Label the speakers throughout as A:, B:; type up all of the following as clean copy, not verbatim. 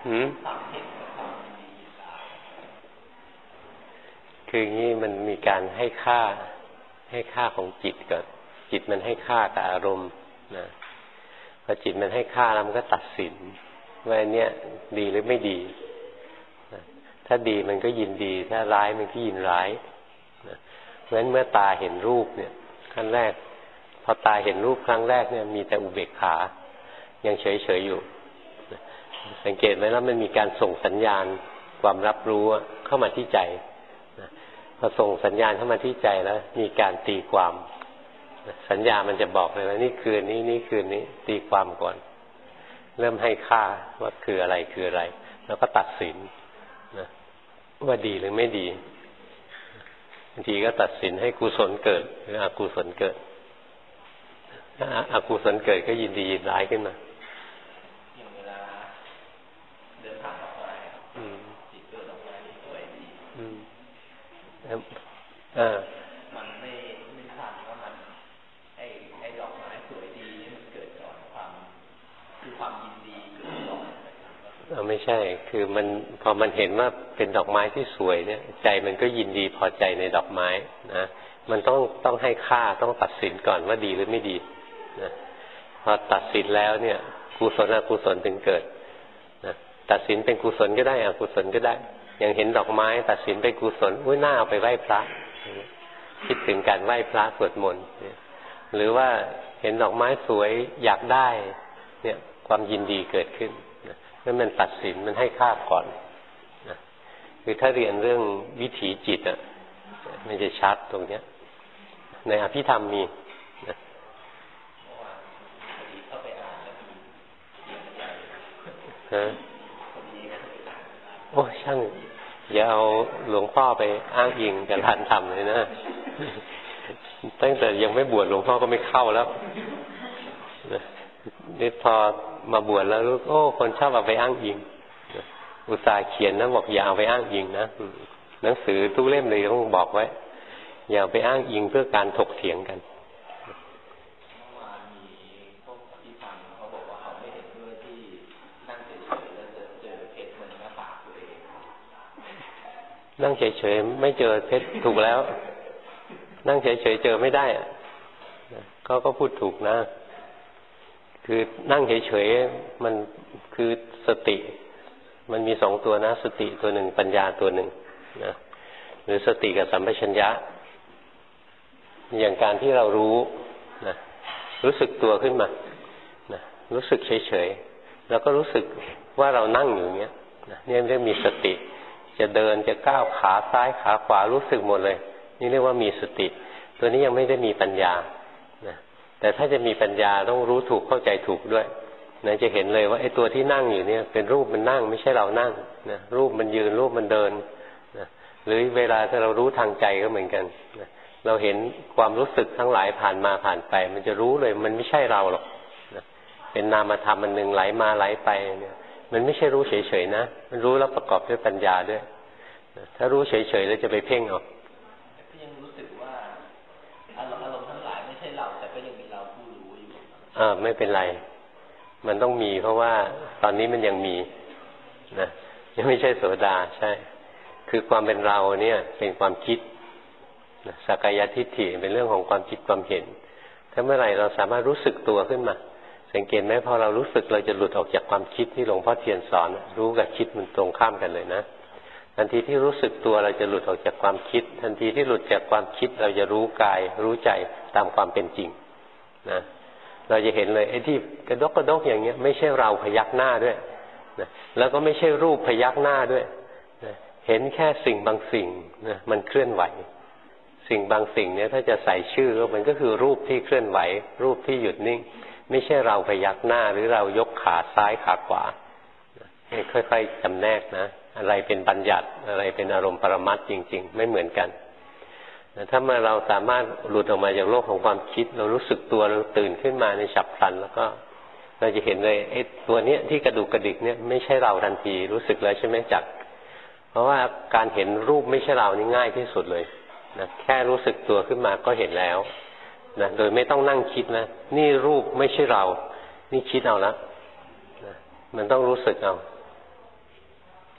A: คืออย่างนี้มันมีการให้ค่าของจิตก่อนจิตมันให้ค่ากับอารมณ์นะพอจิตมันให้ค่าแล้วมันก็ตัดสินว่าอันเนี้ยดีหรือไม่ดีนะถ้าดีมันก็ยินดีถ้าร้ายมันก็ยินร้ายนะเพราะฉะนั้นเมื่อตาเห็นรูปเนี่ยขั้นแรกพอตาเห็นรูปครั้งแรกเนี่ยมีแต่อุเบกขายังเฉยๆอยู่นะสังเกตไหมแล้วมันมีการส่งสัญญาณความรับรู้เข้ามาที่ใจนะพอส่งสัญญาณเข้ามาที่ใจแล้วมีการตีความสัญญามันจะบอกเลยว่านี่คืนนี้นี่คืนนี้ตีความก่อนเริ่มให้ค่าว่าคืออะไรคืออะไรแล้วก็ตัดสินนะว่าดีหรือไม่ดีบางทีก็ตัดสินให้กุศลเกิดหรืออกุศลเกิดถ้าอกุศลเกิดก็ยินดียินร้ายขึ้นมา
B: อย่างเวลาเดินผ่านดอกไม้จิตเกิดดอกไม้สวยดีมันไม่ทราบว่ามันไอ้ดอกไม้สวยดีนี่มันเกิดจากความยินดีเกิดก่อน
A: ไม่ใช่คือมันพอมันเห็นว่าเป็นดอกไม้ที่สวยเนี่ยใจมันก็ยินดีพอใจในดอกไม้นะมันต้องให้ค่าต้องตัดสินก่อนว่าดีหรือไม่ดีนะพอตัดสินแล้วเนี่ยกุศลอกุศลถึงเกิดนะตัดสินเป็นกุศลก็ได้อกุศลก็ได้อย่างเห็นดอกไม้ตัดสินเป็นกุศลอุ้ยน่าเอาไปไหว้พระคิดถึงการไหว้พระสวดมนต์หรือว่าเห็นดอกไม้สวยอยากได้เนี่ยความยินดีเกิดขึ้นนั่นมันตัดสินมันให้ค่าก่อนนะคือถ้าเรียนเรื่องวิถีจิตมันจะชัดตรงเนี้ยในอภิธรรมมีนะโอ้ช่างอย่าเอาหลวงพ่อไปอ้างอิงกับท่านทำเลยนะตั้งแต่ยังไม่บวชหลวงพ่อก็ไม่เข้าแล้วนี่พอมาบวชแล้วรู้โอ้คนชอบเอาไปอ้างอิงอุตส่าห์เขียนนะบอกอย่าเอาไปอ้างอิงนะหนังสือทุกเล่มเลยต้องบอกไว้อย่าไปอ้างอิงเพื่อการถกเถียงกันนั่งเฉยๆไม่เจอเพชรถูกแล้วนั่งเฉยๆเจอไม่ได้เขาก็พูดถูกนะคือนั่งเฉยๆมันคือสติมันมีสองตัวนะสติตัวหนึ่งปัญญาตัวหนึ่งนะหรือสติกับสัมปชัญญะอย่างการที่เรารู้นะรู้สึกตัวขึ้นมานะรู้สึกเฉยๆแล้วก็รู้สึกว่าเรานั่งอยู่อย่างเงี้ยนะนี่เรียกมีสติจะเดินจะก้าวขาซ้ายขาขวารู้สึกหมดเลยนี่เรียกว่ามีสติตัวนี้ยังไม่ได้มีปัญญานะแต่ถ้าจะมีปัญญาต้องรู้ถูกเข้าใจถูกด้วยนะจะเห็นเลยว่าไอ้ตัวที่นั่งอยู่เนี่ยเป็นรูปมันนั่งไม่ใช่เรานั่งนะรูปมันยืนรูปมันเดินนะหรือเวลาที่เรารู้ทางใจก็เหมือนกันนะเราเห็นความรู้สึกทั้งหลายผ่านมาผ่านไปมันจะรู้เลยมันไม่ใช่เราหรอกนะเป็นนามธรรมอันหนึ่งไหลมาไหลไปเนี่ยมันไม่ใช่รู้เฉยๆนะมันรู้แล้วประกอบด้วยปัญญาด้วยถ้ารู้เฉยๆแล้วจะไปเพ่งเอา
B: ยังรู้สึกว่าอารมณ์ทั้งหลายไม่ใช่เราแต่ก็ยังมีเราผู้รู้อยู่
A: ไม่เป็นไรมันต้องมีเพราะว่าตอนนี้มันยังมีนะยังไม่ใช่โสดาใช่คือความเป็นเราเนี่ยเป็นความคิดสักกายทิฏฐิเป็นเรื่องของความคิดความเห็นถ้าเมื่อไหร่เราสามารถรู้สึกตัวขึ้นมาสังเกตไหมพอเรารู้สึกเราจะหลุดออกจากความคิดที่หลวงพ่อเทียนสอนรู้กับคิดมันตรงข้ามกันเลยนะทันทีที่รู้สึกตัวเราจะหลุดออกจากความคิดทันทีที่หลุดจากความคิดเราจะรู้กายรู้ใจตามความเป็นจริงนะเราจะเห็นเลยไอ้ที่กระดกอย่างเงี้ยไม่ใช่เราพยักหน้าด้วยนะแล้วก็ไม่ใช่รูปพยักหน้าด้วยนะเห็นแค่สิ่งบางสิ่งนะมันเคลื่อนไหวสิ่งบางสิ่งเนี่ยถ้าจะใส่ชื่อมันก็คือรูปที่เคลื่อนไหวรูปที่หยุดนิ่งไม่ใช่เราพยักหน้าหรือเรายกขาซ้ายขาขวาค่อยๆจำแนกนะอะไรเป็นบัญญัติอะไรเป็นอารมณ์ปรมัตถ์จริงๆไม่เหมือนกันถ้าเมื่อเราสามารถหลุดออกมาจากโลกของความคิดเรารู้สึกตัวเราตื่นขึ้นมาในฉับพลันแล้วก็เราจะเห็นเลยไอ้ตัวเนี้ยที่กระดูกกระดิกเนี่ยไม่ใช่เราทันทีรู้สึกเลยใช่ไหมจักเพราะว่าการเห็นรูปไม่ใช่เรานี่ง่ายที่สุดเลยนะแค่รู้สึกตัวขึ้นมาก็เห็นแล้วนะโดยไม่ต้องนั่งคิดนะนี่รูปไม่ใช่เรานี่คิดเอาละนะมันต้องรู้สึกเอา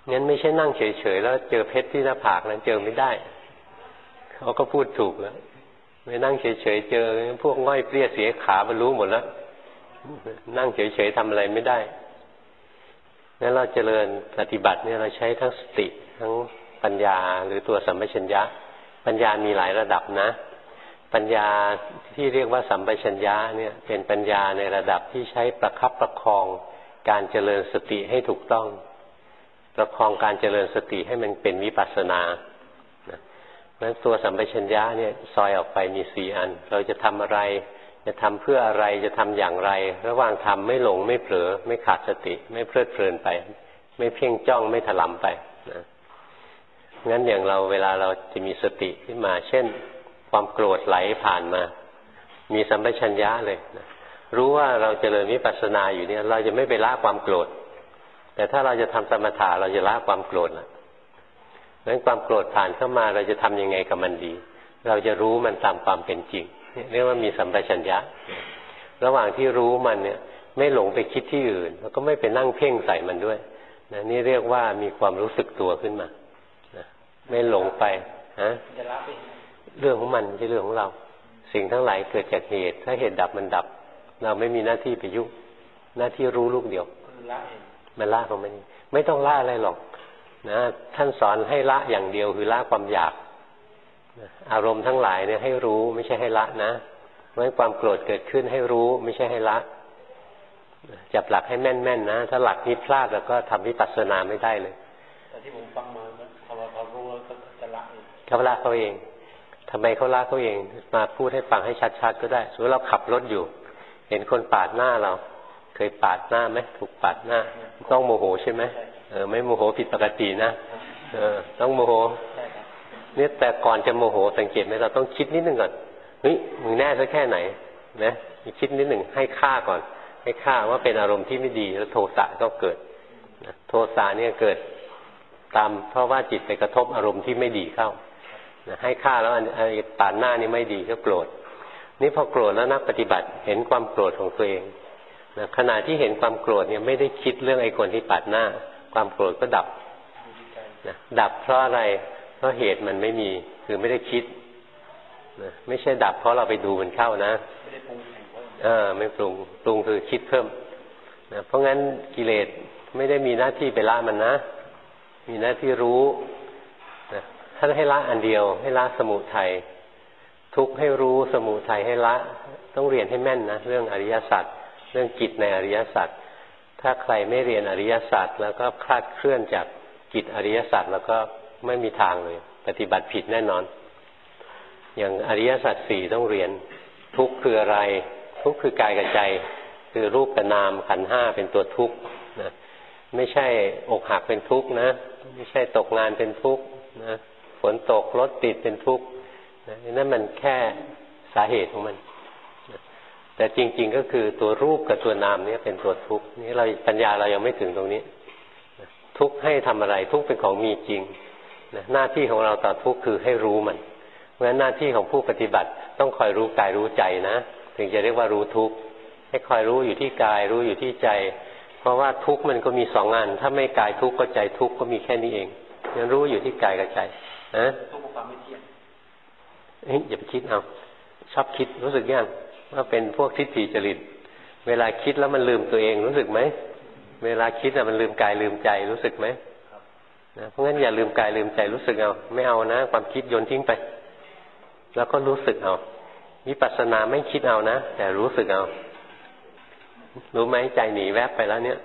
A: งั้นไม่ใช่นั่งเฉยๆแล้วเจอเพชรที่หน้าผากนั้นเจอไม่ได้เขาก็พูดถูกแล้วไม่นั่งเฉยๆเจอพวกง่อยเปรี้ยเสียขาบรรลุหมดแล้วนั่งเฉยๆทำอะไรไม่ได้งั้นเราเจริญปฏิบัติเนี่ยเราใช้ทั้งสติทั้งปัญญาหรือตัวสัมปชัญญะปัญญามีหลายระดับนะปัญญาที่เรียกว่าสัมปชัญญะเนี่ยเป็นปัญญาในระดับที่ใช้ประคับประคองการเจริญสติให้ถูกต้องประคองการเจริญสติให้มันเป็นวิปัสสนานั้นตัวสัมปชัญญะเนี่ยซอยออกไปมี4อันเราจะทำอะไรจะทำเพื่ออะไรจะทำอย่างไรระหว่างทำไม่หลงไม่เผลอไม่ขาดสติไม่เพลิดเพลินไปไม่เพ่งจ้องไม่ถลำไปนะงั้นอย่างเราเวลาเราจะมีสติขึ้นมาเช่นความโกรธไหลผ่านมามีสัมปชัญญะเลยนะรู้ว่าเราเจริญวิปัสสนาอยู่เนี่ยเราจะไม่ไปละความโกรธแต่ถ้าเราจะทำสมถะเราจะละความโกรธละงั้นความโกรธผ่านเข้ามาเราจะทำยังไงกับมันดีเราจะรู้มันตามความเป็นจริงเรียกว่ามีสัมปชัญญะระหว่างที่รู้มันเนี่ยไม่หลงไปคิดที่อื่นแล้วก็ไม่ไปนั่งเพ่งใส่มันด้วยนะนี่เรียกว่ามีความรู้สึกตัวขึ้นมานะไม่หลงไปฮะเรื่องของมันไม่ใช่เรื่องของเราสิ่งทั้งหลายเกิดจากเหตุถ้าเหตุดับมันดับเราไม่มีหน้าที่ไปยุ่งหน้าที่รู้ลูกเดียวมันละของมันไม่ต้องละอะไรหรอกนะท่านสอนให้ละอย่างเดียวคือละความอยากอารมณ์ทั้งหลายเนี่ยให้รู้ไม่ใช่ให้ละนะเพราะฉะนั้นความโกรธเกิดขึ้นให้รู้ไม่ใช่ให้ละจับหลักให้แม่นๆนะถ้าหลักนี้พลาดแล้วก็ทำวิปัสสนาไม่ได้เลยแต่ที่ผมฟังมาเขารู้แล้วก็จะละเองเขาละเขาเองทำไมเขาละเขาเองมาพูดให้ฟังให้ชัดๆก็ได้สมมติเราขับรถอยู่เห็นคนปาดหน้าเราเคยปาดหน้าไหมถูกปาดหน้าต้องโมโหใช่ไหมไม่โมโหผิดปกตินะต้องโมโหเนี่ยแต่ก่อนจะโมโหสังเกตไหมเราต้องคิดนิดนึงก่อนเฮ้ยมึงแน่ซะแค่ไหนนะคิดนิดหนึ่งให้ค่าก่อนให้ค่าว่าเป็นอารมณ์ที่ไม่ดีแล้วโทสะก็เกิดโทสะเนี่ยเกิดตามเพราะว่าจิตไปกระทบอารมณ์ที่ไม่ดีเข้าให้ค่าแล้วปาดหน้านี่ไม่ดีก็โกรธนี่พอโกรธแล้วนักปฏิบัติเห็นความโกรธของตัวเองขณะที่เห็นความโกรธเนี่ยไม่ได้คิดเรื่องไอ้คนที่ปาดหน้าความโกรธก็ดับดับเพราะอะไรเพราะเหตุมันไม่มีคือไม่ได้คิดไม่ใช่ดับเพราะเราไปดูมันเข้านะไม่ได้ปรุงไม่ปรุงคือคิดเพิ่มเพราะงั้นกิเลสไม่ได้มีหน้าที่ไปละมันนะมีหน้าที่รู้ท่านให้ละอันเดียวให้ละสมุทัยทุกข์ให้รู้สมุทัยให้ละต้องเรียนให้แม่นนะเรื่องอริยสัจเรื่องจิตในอริยสัจถ้าใครไม่เรียนอริยสัจแล้วก็คลาดเคลื่อนจากจิตอริยสัจแล้วก็ไม่มีทางเลยปฏิบัติผิดแน่นอนอย่างอริยสัจสี่ต้องเรียนทุกข์คืออะไรทุกข์คือกายกับใจคือรูปกับนามขันธ์ห้าเป็นตัวทุกข์นะไม่ใช่อกหักเป็นทุกข์นะไม่ใช่ตกงานเป็นทุกข์นะฝนตกรถติดเป็นทุกข์นั่นมันแค่สาเหตุของมันแต่จริงๆก็คือตัวรูปกับตัวนามนี่เป็นตัวทุกข์นี่เราปัญญาเรายังไม่ถึงตรงนี้ทุกข์ให้ทำอะไรทุกข์เป็นของมีจริงหน้าที่ของเราต่อทุกข์คือให้รู้มันเพราะฉะนั้นหน้าที่ของผู้ปฏิบัติต้องคอยรู้กายรู้ใจนะถึงจะเรียกว่ารู้ทุกข์ให้คอยรู้อยู่ที่กายรู้อยู่ที่ใจเพราะว่าทุกข์มันก็มีสองอันถ้าไม่กายทุกข์ก็ใจทุกข์ก็มีแค่นี้เองยังรู้อยู่ที่กายกับใจนะทุกข์ความไม่เที่ยงอย่าไปคิดเอาชอบคิดรู้สึกยังว่าเป็นพวกทิฏฐิจริตเวลาคิดแล้วมันลืมตัวเองรู้สึกไหมเวลาคิดมันลืมกายลืมใจรู้สึกไหมเพราะงั้นอย่าลืมกายลืมใจรู้สึกเอาไม่เอานะความคิดโยนทิ้งไปแล้วก็รู้สึกเอาวิปัสสนาไม่คิดเอานะแต่รู้สึกเอารู้ไหมใจหนีแวบไปแล้วเนี่ย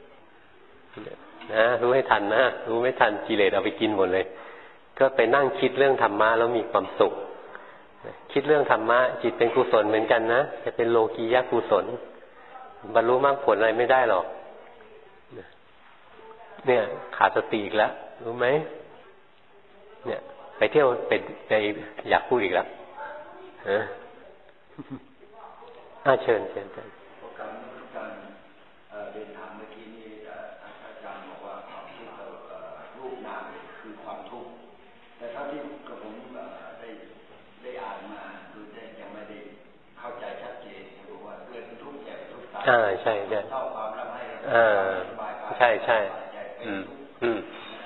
A: นะรู้ให้ทันนะรู้ไม่ทันกิเลสเอาไปกินหมดเลยก็ไปนั่งคิดเรื่องธรรมะแล้วมีความสุขคิดเรื่องธรรมะจิตเป็นกุศลเหมือนกันนะจะเป็นโลกียกุศลบรรลุมรรคผลอะไรไม่ได้หรอกเนี่ยขาดสติอีกแล้วรู้ไหมเนี่ยไปเที่ยวไปอยากพูดอีกแล้วเชิญเรียนถามเมื่อกี้นี้อาจารย์บอกว่าความทุกข์รูปนามคือความทุกข์แต่เท่าที่กับผมได้อ่านมาคือยังไม่ได้เข้าใจชัดเจนบอกว่าเกิดเป็นทุกข์แก่ทุกข์ตายใช่เท่าความรับให้ใช่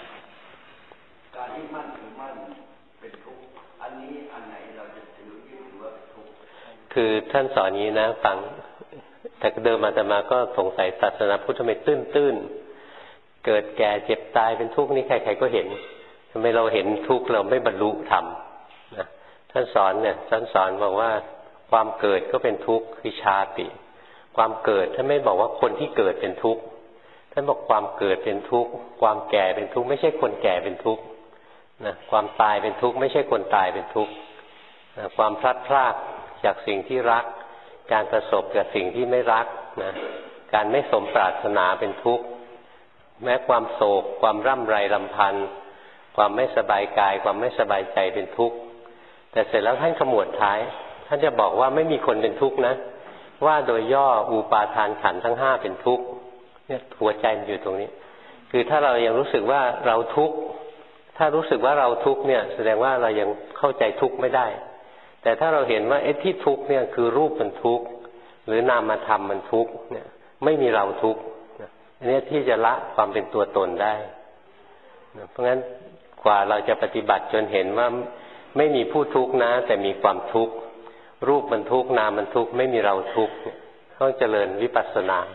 A: คือท่านสอนนี้นะฟังแต่เดิมอาตมาก็สงสัยศาสนาพุทธทำไมตื้นเกิดแก่เจ็บตายเป็นทุกข์นี่ใครๆก็เห็นทำไมเราเห็นทุกข์เราไม่บรรลุธรรมนะท่านสอนเนี่ยท่านสอนบอกว่าความเกิดก็เป็นทุกข์คือชาติความเกิดท่านไม่บอกว่าคนที่เกิดเป็นทุกข์ท่านบอกความเกิดเป็นทุกข์ความแก่เป็นทุกข์ไม่ใช่คนแก่เป็นทุกข์นะความตายเป็นทุกข์ไม่ใช่คนตายเป็นทุกข์นะความพลัดพรากจากสิ่งที่รักการประสบกับสิ่งที่ไม่รักนะการไม่สมปรารถนาเป็นทุกข์แม้ความโศกความร่ำไรรำพันความไม่สบายกายความไม่สบายใจเป็นทุกข์แต่เสร็จแล้วท่านขมวดท้ายท่านจะบอกว่าไม่มีคนเป็นทุกข์นะว่าโดยย่ออุปาทานขันธ์ทั้งห้าเป็นทุกข์เนี่ยหัวใจมันอยู่ตรงนี้คือถ้าเรายังรู้สึกว่าเราทุกข์ถ้ารู้สึกว่าเราทุกข์เนี่ยแสดงว่าเรายังเข้าใจทุกข์ไม่ได้แต่ถ้าเราเห็นว่าที่ทุกข์เนี่ยคือรูปมันทุกข์หรือนามธรรมมันทุกข์เนี่ยไม่มีเราทุกข์อันนี้ที่จะละความเป็นตัวตนได้เพราะงั้นกว่าเราจะปฏิบัติจนเห็นว่าไม่มีผู้ทุกข์นะแต่มีความทุกข์รูปมันทุกข์นามมันทุกข์ไม่มีเราทุกข์ต้องเจริญวิปัสสนา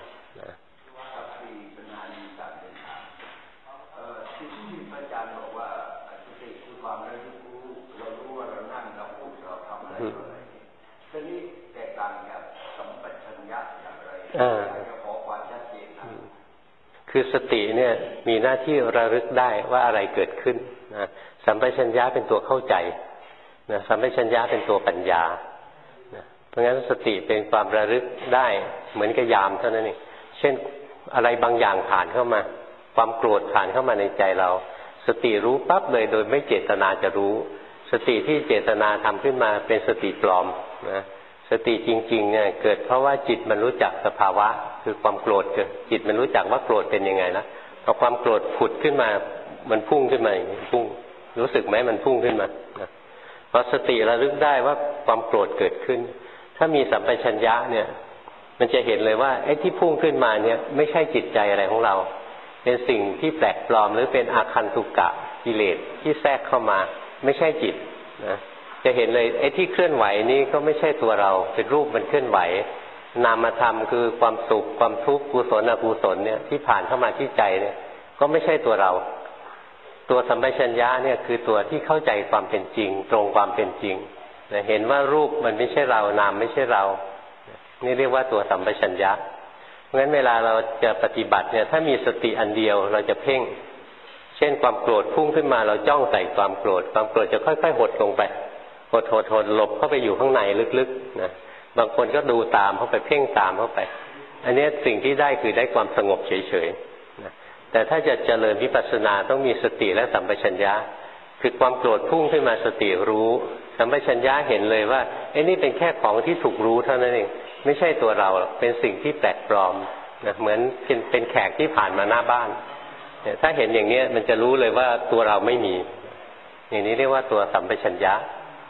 A: คือสติเนี่ยมีหน้าที่ระลึกได้ว่าอะไรเกิดขึ้นนะสัมปชัญญะเป็นตัวเข้าใจนะสัมปชัญญะเป็นตัวปัญญานะเพราะงั้นสติเป็นความระลึกได้เหมือนกับยามเท่านั้นเองเช่นอะไรบางอย่างผ่านเข้ามาความโกรธผ่านเข้ามาในใจเราสติรู้ปั๊บเลยโดยไม่เจตนาจะรู้สติที่เจตนาทำขึ้นมาเป็นสติปลอมนะสติจริงๆเนี่ยเกิดเพราะว่าจิตมันรู้จักสภาวะคือความโกรธเกิดจิตมันรู้จักว่าโกรธเป็นยังไงนะพอความโกรธผุดขึ้นมามันพุ่งขึ้นมาอย่างนี้พุ่งรู้สึกไหมมันพุ่งขึ้นมานะพอสติระลึกได้ว่าความโกรธเกิดขึ้นถ้ามีสัมปชัญญะเนี่ยมันจะเห็นเลยว่าไอ้ที่พุ่งขึ้นมาเนี่ยไม่ใช่จิตใจอะไรของเราเป็นสิ่งที่แปลกปลอมหรือเป็นอาคันตุกะกิเลสที่แทรกเข้ามาไม่ใช่จิตนะจะเห็นเลยไอ้ที่เคลื่อนไหวนี้ก็ไม่ใช่ตัวเราเป็นรูปมันเคลื่อนไหวนามธรรมคือความสุขความทุกข์กุศลอกุศลเนี่ยที่ผ่านเข้ามาที่ใจเนี่ยก็ไม่ใช่ตัวเราตัวสัมปชัญญะเนี่ยคือตัวที่เข้าใจความเป็นจริงตรงความเป็นจริงเห็นว่ารูปมันไม่ใช่เรานามไม่ใช่เรานี่เรียกว่าตัวสัมปชัญญะเพราะฉะนั้นเวลาเราจะปฏิบัติเนี่ยถ้ามีสติอันเดียวเราจะเพ่งเช่นความโกรธพุ่งขึ้นมาเราจ้องใส่ความโกรธความโกรธจะค่อยๆหดลงไปหดหลบเข้าไปอยู่ข้างในลึกๆนะบางคนก็ดูตามเข้าไปเพ่งตามเข้าไปอันนี้สิ่งที่ได้คือได้ความสงบเฉยๆนะแต่ถ้าจะเจริญวิปัสสนาต้องมีสติและสัมปชัญญะคือความโกรธพุ่งขึ้นมาสติรู้สัมปชัญญะเห็นเลยว่านี่เป็นแค่ของที่ถูกรู้เท่านั้นเองไม่ใช่ตัวเราเป็นสิ่งที่แปลกปลอมนะเหมือนเป็นแขกที่ผ่านมาหน้าบ้านถ้าเห็นอย่างนี้มันจะรู้เลยว่าตัวเราไม่มีอย่างนี้เรียกว่าตัวสัมปชัญญะ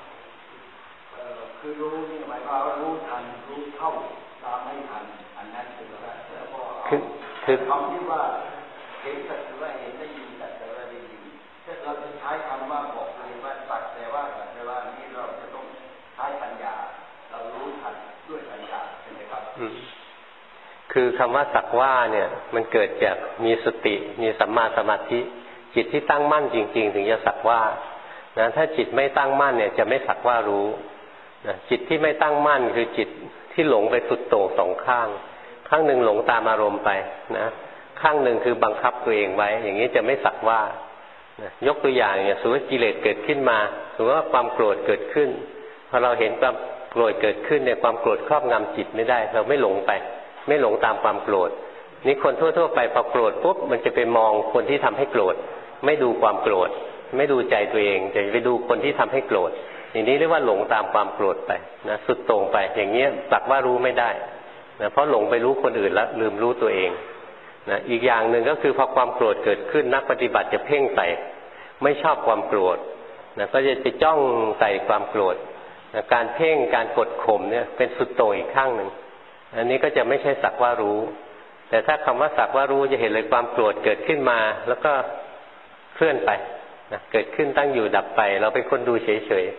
C: คือรู้นี่หมายว่ารู้ทันรู้เท่าตามไม่ทันอันนั้นคือว่าแล้วก็คือคำที่ว่าเห็นสักแต่ว่าเห็นได้ยินสักแต่ว่าได้ยินถ้าเราจะใช้คำว่าบอกเลยว่าสักแต่ว่านี่เราจะต้องใช้ปัญญาเรารู้ทันด้วยปัญญาใช่ไหมครับ
A: คือคำว่าสักว่าเนี่ยมันเกิดจากมีสติมีสัมมาสมาธิจิตที่ตั้งมั่นจริงๆถึงจะสักว่านะถ้าจิตไม่ตั้งมั่นเนี่ยจะไม่สักว่ารู้จิตที่ไม่ตั้งมั่นคือจิตที่หลงไปสุดโต่งสองข้างข้างหนึ่งหลงตามอารมณ์ไปนะข้างหนึ่งคือบังคับตัวเองไว้อย่างนี้จะไม่สักว่ายกตัวอย่างเนี่ยสมมติกิเลสเกิดขึ้นมาสมมติว่าความโกรธเกิดขึ้นพอเราเห็นความโกรธเกิดขึ้นเนี่ยความโกรธครอบงำจิตไม่ได้เราไม่หลงไปไม่หลงตามความโกรธนี่คนทั่วๆไปพอโกรธปุ๊บมันจะไปมองคนที่ทำให้โกรธไม่ดูความโกรธไม่ดูใจตัวเองจะไปดูคนที่ทำให้โกรธอย่างนี้เรียกว่าหลงตามความโกรธไปนะสุดโต่งไปอย่างนี้สักว่ารู้ไม่ได้นะเพราะหลงไปรู้คนอื่นแล้วลืมรู้ตัวเองนะอีกอย่างหนึ่งก็คือพอความโกรธเกิดขึ้นนักปฏิบัติจะเพ่งใส่ไม่ชอบความโกรธนะก็จะไปจ้องใส่ความโกรธนะการเพ่งการกดข่มเนี่ยเป็นสุดโต่งอีกข้างหนึ่งอันนี้ก็จะไม่ใช่สักว่ารู้แต่ถ้าคำว่าสักว่ารู้จะเห็นเลยความโกรธเกิดขึ้นมาแล้วก็เคลื่อนไปนะเกิดขึ้นตั้งอยู่ดับไปเราเป็นคนดูเฉยๆ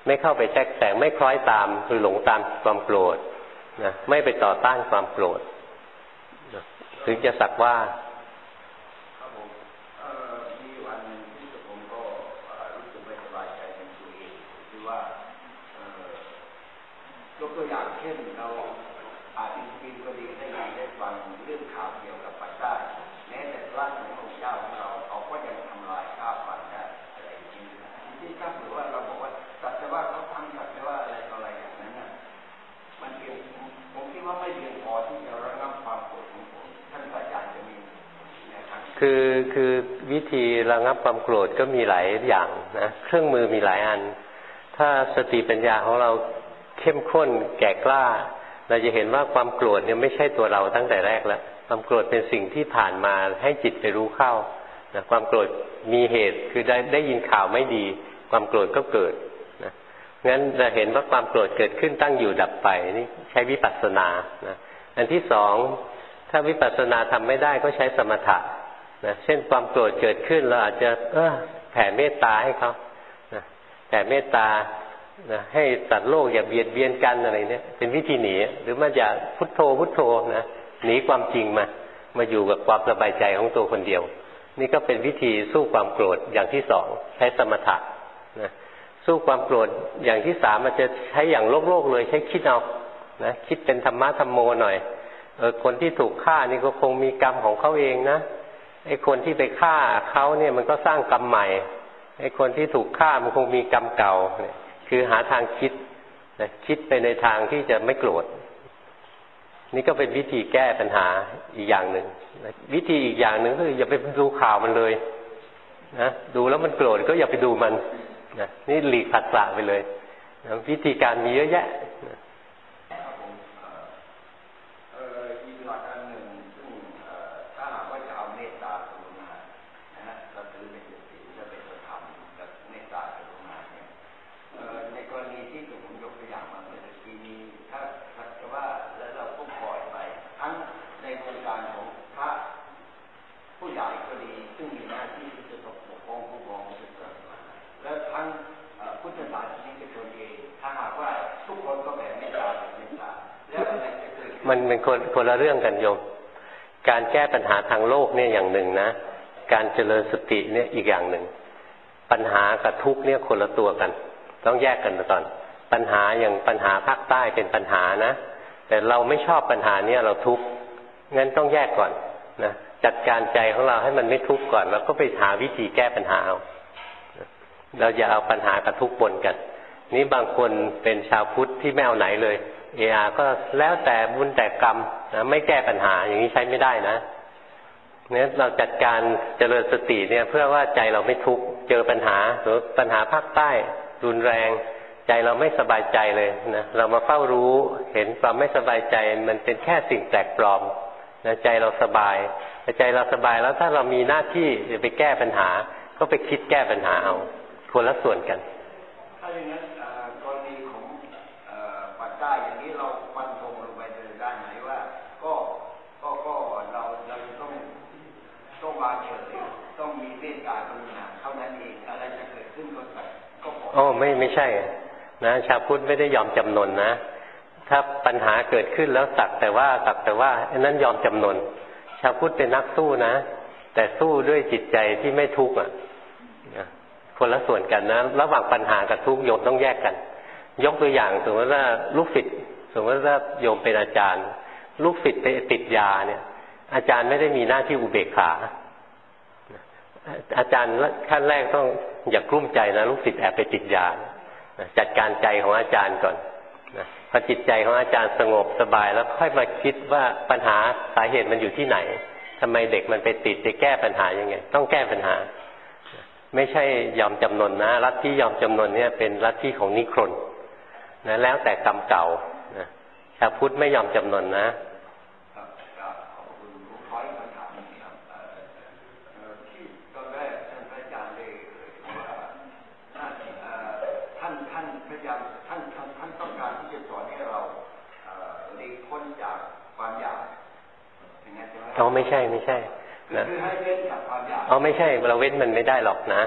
A: ไม่เข้าไปแทรกแซงไม่คล้อยตามหรือหลงตามความโกรธนะไม่ไปต่อต้านความโกรธถึงจะสักว่า
C: ครับผมมีวันหนึ่งที่ผมก็รู้สึกไม่สบายใจในตัวเองคือว่ายกตัวอย่างเช่นเราอาจจะกินก็ดีได้ฟังเรื่องข่าวเกี่ยวกับปัจจัยแม้แต่ร่างของพระเจ้าของเราเขาก็ยังทำลายข้าวปัจจัยอะไรจริงที่ถ้าเผื่อว่าเราบอกว่าสัจจะว่าเขาทำสัจจะว่าอะไรอย่างนั้นนะมันเพียงผมคิดว่าไม่เพียงพอที่จะระงับความโกรธของผมท่านอาจารย์จะมีนะครับ
A: คือวิธีระงับความโกรธก็มีหลายอย่างนะเครื่องมือมีหลายอันถ้าสติปัญญาของเราเข้มข้นแก่กล้าเราจะเห็นว่าความโกรธเนี่ยไม่ใช่ตัวเราตั้งแต่แรกแล้วความโกรธเป็นสิ่งที่ผ่านมาให้จิตไปรู้เข้านะความโกรธมีเหตุคือได้ยินข่าวไม่ดีความโกรธก็เกิดนะงั้นเราเห็นว่าความโกรธเกิดขึ้นตั้งอยู่ดับไปนี่ใช้วิปัสสนานะอันที่สองถ้าวิปัสสนาทำไม่ได้ก็ใช้สมถะนะเช่นความโกรธเกิดขึ้นเราอาจจะแผ่เมตตาให้เขานะแผ่เมตตานะให้สัตว์โลกอย่าเบียดเบียนกันอะไรเนี่ยเป็นวิธีหนีหรือมันจะพุทโธพุทโธนะหนีความจริงมาอยู่กับความสบายใจของตัวคนเดียวนี่ก็เป็นวิธีสู้ความโกรธอย่างที่สองใช้สมถะนะสู้ความโกรธอย่างที่สามมันจะใช้อย่างโลกเลยใช้คิดเอานะคิดเป็นธรรมะธรรมโมหน่อยคนที่ถูกฆ่านี่ก็คงมีกรรมของเขาเองนะไอ้คนที่ไปฆ่าเขาเนี่ยมันก็สร้างกรรมใหม่ไอ้คนที่ถูกฆ่ามันคงมีกรรมเก่าเนี่ยคือหาทางคิดนะคิดไปในทางที่จะไม่โกรธนี่ก็เป็นวิธีแก้ปัญหาอีกอย่างหนึ่งวิธีอีกอย่างหนึ่งคืออย่าไปดูข่าวมันเลยนะดูแล้วมันโกรธก็อย่าไปดูมันนะนี่หลีกผัสสะไปเลยนะวิธีการมีเยอะแยะ
C: อีกหลักอันหนึ่งซึ่งถ้าหากว่าจะเอาเมตตากรุณานะฮะเราถือเป็นศีลจะเป็นธรรมกับเมตตากรุณาเนี่ยในกรณีที่ผมยกตัวอย่างมาเมื่อกี้นี้ถ้าจะว่าแล้วเราก็ปล่อยไปทั้งในวงการของพระผู้ใหญ่ก็ดีซึ่งมีหน้าที่ที่จะปกป้องผู้ปกครองศึกษาและทั้งพุทธศาสนิกชนเองถ้าหากว่าทุกคนก็แผ่เมตตาแล้วอะไรจะเกิด
A: มันเป็นคนละเรื่องกันโยมการแก้ปัญหาทางโลกเนี่ยอย่างหนึ่งนะการเจริญสติเนี่ยอีกอย่างหนึ่งปัญหากับทุกข์เนี่ยคนละตัวกันต้องแยกกันก่อนปัญหาอย่างปัญหาภาคใต้เป็นปัญหานะแต่เราไม่ชอบปัญหาเนี่ยเราทุกข์งั้นต้องแยกก่อนนะจัดการใจของเราให้มันไม่ทุกข์ก่อนแล้วก็ไปหาวิธีแก้ปัญหาเอาเราอย่าเอาปัญหากับทุกข์ปนกันนี่บางคนเป็นชาวพุทธที่ไม่เอาไหนเลยก็แล้วแต่บุญแต่กรรมนะไม่แก้ปัญหาอย่างนี้ใช้ไม่ได้นะเนี่ยเราจัดการเจริญสติเนี่ยเพื่อว่าใจเราไม่ทุกข์เจอปัญหาหรือปัญหาภาคใต้รุนแรงใจเราไม่สบายใจเลยนะเรามาเฝ้ารู้เห็นความไม่สบายใจมันเป็นแค่สิ่งแปลกปลอมนะใจเราสบายใจเราสบายแล้วถ้าเรามีหน้าที่จะไปแก้ปัญหาก็ไปคิดแก้ปัญหาเอาคนละส่วนกัน
C: ถ้าอย่างนั้นกรณีของปัจจัยอย่างนี้เราฟันธงลงไปเลยได้ไหมว่าก็เราต้องวางเฉยต้องมีเมตตากรุณาเท่านั้นเองอะไรจะเกิดขึ้นก็พอ
A: ไม่ใช่นะชาวพุทธไม่ได้ยอมจำนนนะถ้าปัญหาเกิดขึ้นแล้วสักแต่ว่าอันนั้นยอมจำนนชาวพุทธเป็นนักสู้นะแต่สู้ด้วยจิตใจที่ไม่ทุกข์คนละส่วนกันนะระหว่างปัญหากับทุกข์โยมต้องแยกกันยกตัวอย่างสมมติว่าลูกศิษย์สมมติว่าโยมเป็นอาจารย์ลูกศิษย์ไปติดยาเนี่ยอาจารย์ไม่ได้มีหน้าที่อุเบกขาอาจารย์ขั้นแรกต้องอย่ากลุ้มใจนะลูกศิษย์แอบไปติดยาจัดการใจของอาจารย์ก่อนพอจิตใจของอาจารย์สงบสบายแล้วค่อยมาคิดว่าปัญหาสาเหตุมันอยู่ที่ไหนทำไมเด็กมันไปติดจะแก้ปัญหายังไงต้องแก้ปัญหาไม่ใช่ยอมจำนนนะลัทธิยอมจำนนเนี่ยเป็นลัทธิของนิครนนะแล้วแต่กรรมเก่านะชาวพุทธไม่ยอมจำนนนะไม่ใช่นะไม่ใช่เราเว้นมันไม่ได้หรอกนะ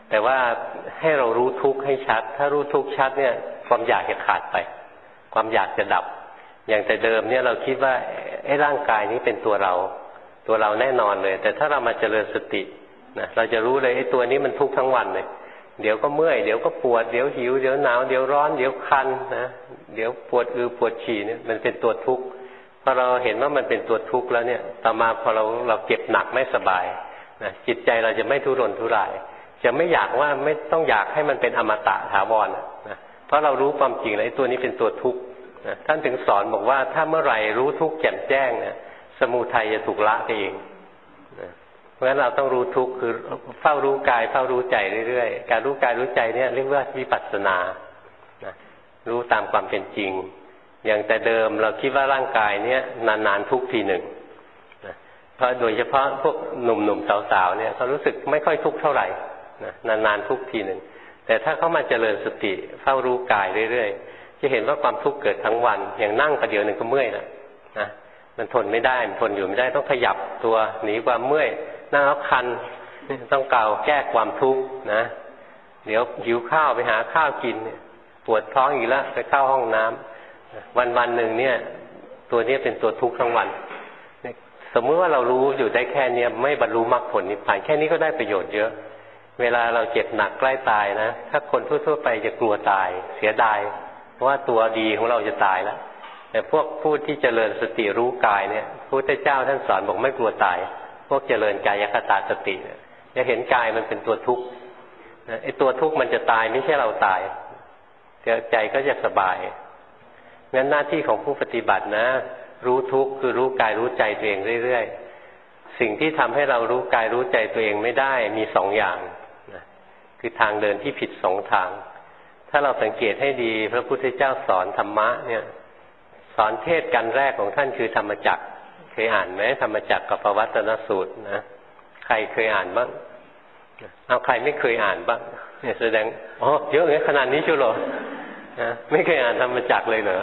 A: แต่ว่าให้เรารู้ทุกข์ให้ชัดถ้ารู้ทุกข์ชัดเนี่ยความอยากจะขาดไปความอยากจะดับอย่างแต่เดิมเนี่ยเราคิดว่าไอ้ร่างกายนี้เป็นตัวเราแน่นอนเลยแต่ถ้าเรามาเจริญสตินะเราจะรู้เลยไอ้ตัวนี้มันทุกข์ทั้งวันเลยเดี๋ยวก็เมื่อยเดี๋ยวก็ปวดเดี๋ยวหิวเดี๋ยวหนาวเดี๋ยวร้อนเดี๋ยวคันนะเดี๋ยวปวดปวดฉี่เนี่ยมันเป็นตัวทุกข์พอเราเห็นว่ามันเป็นตัวทุกข์แล้วเนี่ยต่อมาพอเราเจ็บหนักไม่สบายนะจิตใจเราจะไม่ทุรนทุรายจะไม่อยากว่าไม่ต้องอยากให้มันเป็นอมตะถาวรนะเพราะเรารู้ความจริงแล้วไอ้ตัวนี้เป็นตัวทุกข์นะท่านถึงสอนบอกว่าถ้าเมื่อไหร่รู้ทุกข์แจ่มแจ้งเนี่ยสมุทัยจะถูกละไปเองนะเพราะฉะนั้นเราต้องรู้ทุกข์คือเฝ้ารู้กายเฝ้ารู้ใจเรื่อยๆการรู้กายรู้ใจเนี่ยเรียกว่าวิปัสสนานะรู้ตามความเป็นจริงอย่างแต่เดิมเราคิดว่าร่างกายเนี่ยนานๆทุกทีหนึ่งนะเพราะโดยเฉพาะพวกหนุ่มๆสาวๆเนี่ยเขารู้สึกไม่ค่อยทุกข์เท่าไหร่นะนานๆทุกทีหนึ่งแต่ถ้าเขามาเจริญสติเฝ้ารู้กายเรื่อยๆจะเห็นว่าความทุกข์เกิดทั้งวันอย่างนั่งประเดี๋ยวหนึ่งก็เมื่อยแล้วนะมันทนไม่ได้มันทนอยู่ไม่ได้ต้องขยับตัวหนีความเมื่อยนั่งแล้วคันต้องเกาแก้ความทุกข์นะเดี๋ยวหิวข้าวไปหาข้าวกินปวดท้องอีกแล้วไปเข้าห้องน้ำวันหนึ่งเนี่ยตัวนี้เป็นตัวทุกข์ทั้งวันสมมติว่าเรารู้อยู่ได้แค่นี้ไม่บรรลุมรรคผลนิพพานแค่นี้ก็ได้ประโยชน์เยอะเวลาเราเจ็บหนักใกล้ตายนะถ้าคนทั่วๆไปจะกลัวตายเสียดายเพราะว่าตัวดีของเราจะตายแล้วแต่พวกผู้ที่เจริญสติรู้กายเนี่ยพระพุทธเจ้าท่านสอนบอกไม่กลัวตายพวกเจริญกายคตาสติเนี่ยจะเห็นกายมันเป็นตัวทุกข์ไอ้ตัวทุกข์มันจะตายไม่ใช่เราตายใจก็จะสบายงั้นหน้าที่ของผู้ปฏิบัตินะรู้ทุกข์คือรู้กายรู้ใจตัวเองเรื่อยๆสิ่งที่ทำให้เรารู้กายรู้ใจตัวเองไม่ได้มีสองอย่างนะคือทางเดินที่ผิดสองทางถ้าเราสังเกตให้ดีพระพุทธเจ้าสอนธรรมะเนี่ยสอนเทศกันแรกของท่านคือธรรมจักรเคยอ่านไหมธรรมจักรกับปวัตตนสูตรนะใครเคยอ่านบ้างเอาใครไม่เคยอ่านบ้างเนี่ยแสดงอ๋อเยอะเลยขนาดนี้เชียวเหรอนะไม่เคยอ่านธรรมจักรเลยเหรอ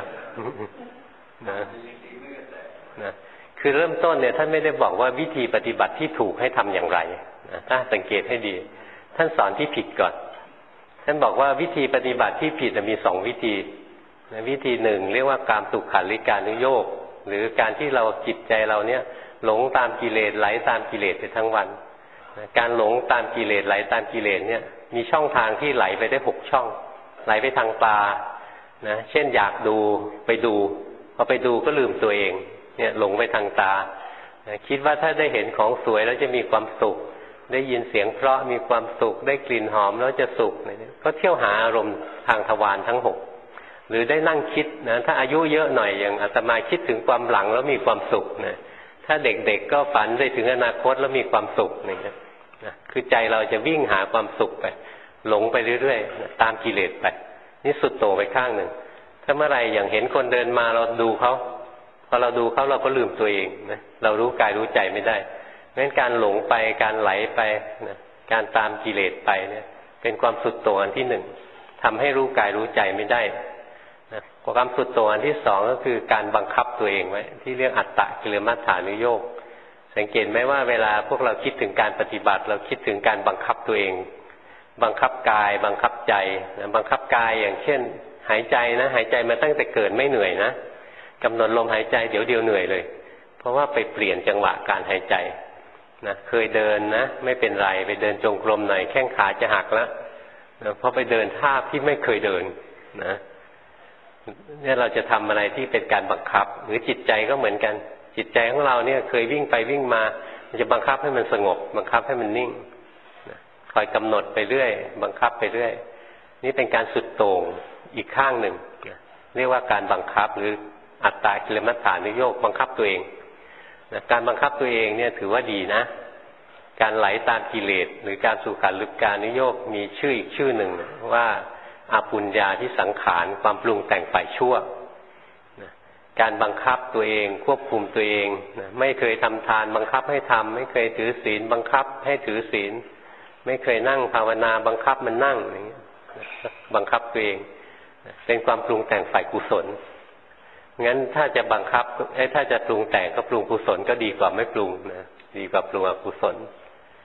A: นะคือเริ่มต้นเนี่ยท่านไม่ได้บอกว่าวิธีปฏิบัติที่ถูกให้ทำอย่างไรนะถ้าสังเกตให้ดีท่านสอนที่ผิดก่อนท่านบอกว่าวิธีปฏิบัติที่ผิดมีสองวิธีวิธีหนึ่งเรียกว่ากามสุขัลลิกานุโยคหรือการที่เราจิตใจเราเนี่ยหลงตามกิเลสไหลตามกิเลสไปทั้งวันการหลงตามกิเลสไหลตามกิเลสเนี่ยมีช่องทางที่ไหลไปได้6ช่องไหลไปทางตานะเช่นอยากดูไปดูพอไปดูก็ลืมตัวเองเนี่ยหลงไปทางตาคิดว่าถ้าได้เห็นของสวยแล้วจะมีความสุขได้ยินเสียงเพราะมีความสุขได้กลิ่นหอมแล้วจะสุขก็เที่ยวหาอารมณ์ทางทวารทั้ง6หรือได้นั่งคิดนะถ้าอายุเยอะหน่อยอย่างอาตมาคิดถึงความหลังแล้วมีความสุขนะถ้าเด็กๆก็ฝันได้ถึงอนาคตแล้วมีความสุขนะคือใจเราจะวิ่งหาความสุขไปหลงไปเรื่อยๆตามกิเลสไปนี่สุดโต่งไปข้างหนึ่งถ้าเมื่อไรอย่างเห็นคนเดินมาเราดูเขาพอเราดูเขาเราก็ลืมตัวเองนะเรารู้กายรู้ใจไม่ได้เพราะฉะนั้นการหลงไปการไหลไปนะการตามกิเลสไปเนี่ยเป็นความสุดโต่งอันที่หนึ่งทำให้รู้กายรู้ใจไม่ได้นะความสุดโต่งอันที่สองก็คือการบังคับตัวเองไว้ที่เรียกอัตตกิลมัฏฐานุโยคสังเกตไหมว่าเวลาพวกเราคิดถึงการปฏิบัติเราคิดถึงการบังคับตัวเองบังคับกายบังคับใจนะบังคับกายอย่างเช่นหายใจนะหายใจมาตั้งแต่เกิดไม่เหนื่อยนะกำหนดลมหายใจเดี๋ยวเดียวเหนื่อยเลยเพราะว่าไปเปลี่ยนจังหวะการหายใจนะเคยเดินนะไม่เป็นไรไปเดินจงกรมหน่อยแข้งขาจะหักแล้วนะเพราะไปเดินท่าที่ไม่เคยเดินนะเนี่ยเราจะทำอะไรที่เป็นการบังคับหรือจิตใจก็เหมือนกันจิตใจของเราเนี่ยเคยวิ่งไปวิ่งมามันจะบังคับให้มันสงบบังคับให้มันนิ่งนะคอยกำหนดไปเรื่อยบังคับไปเรื่อยนี่เป็นการสุดโต่งอีกข้างหนึ่งนะเรียกว่าการบังคับหรืออัตตกิลมัฏฐานุโยคบังคับตัวเองนะการบังคับตัวเองเนี่ยถือว่าดีนะการไหลตามกิเลสหรือการสุขัลลิกานุโยคมีชื่ออีกชื่อหนึ่งว่าอปุญญาที่สังขารความปรุงแต่งฝ่ายชั่วนะการบังคับตัวเองควบคุมตัวเองนะไม่เคยทำทานบังคับให้ทำไม่เคยถือศีลบังคับให้ถือศีลไม่เคยนั่งภาวนาบังคับมันนั่งอย่างนี้บังคับตัวเองเป็นความปรุงแต่งฝ่ายกุศลงั้นถ้าจะบังคับถ้าจะปรุงแต่งก็ปรุงกุศลก็ดีกว่าไม่ปรุงนะดีกว่าปรุงอกุศล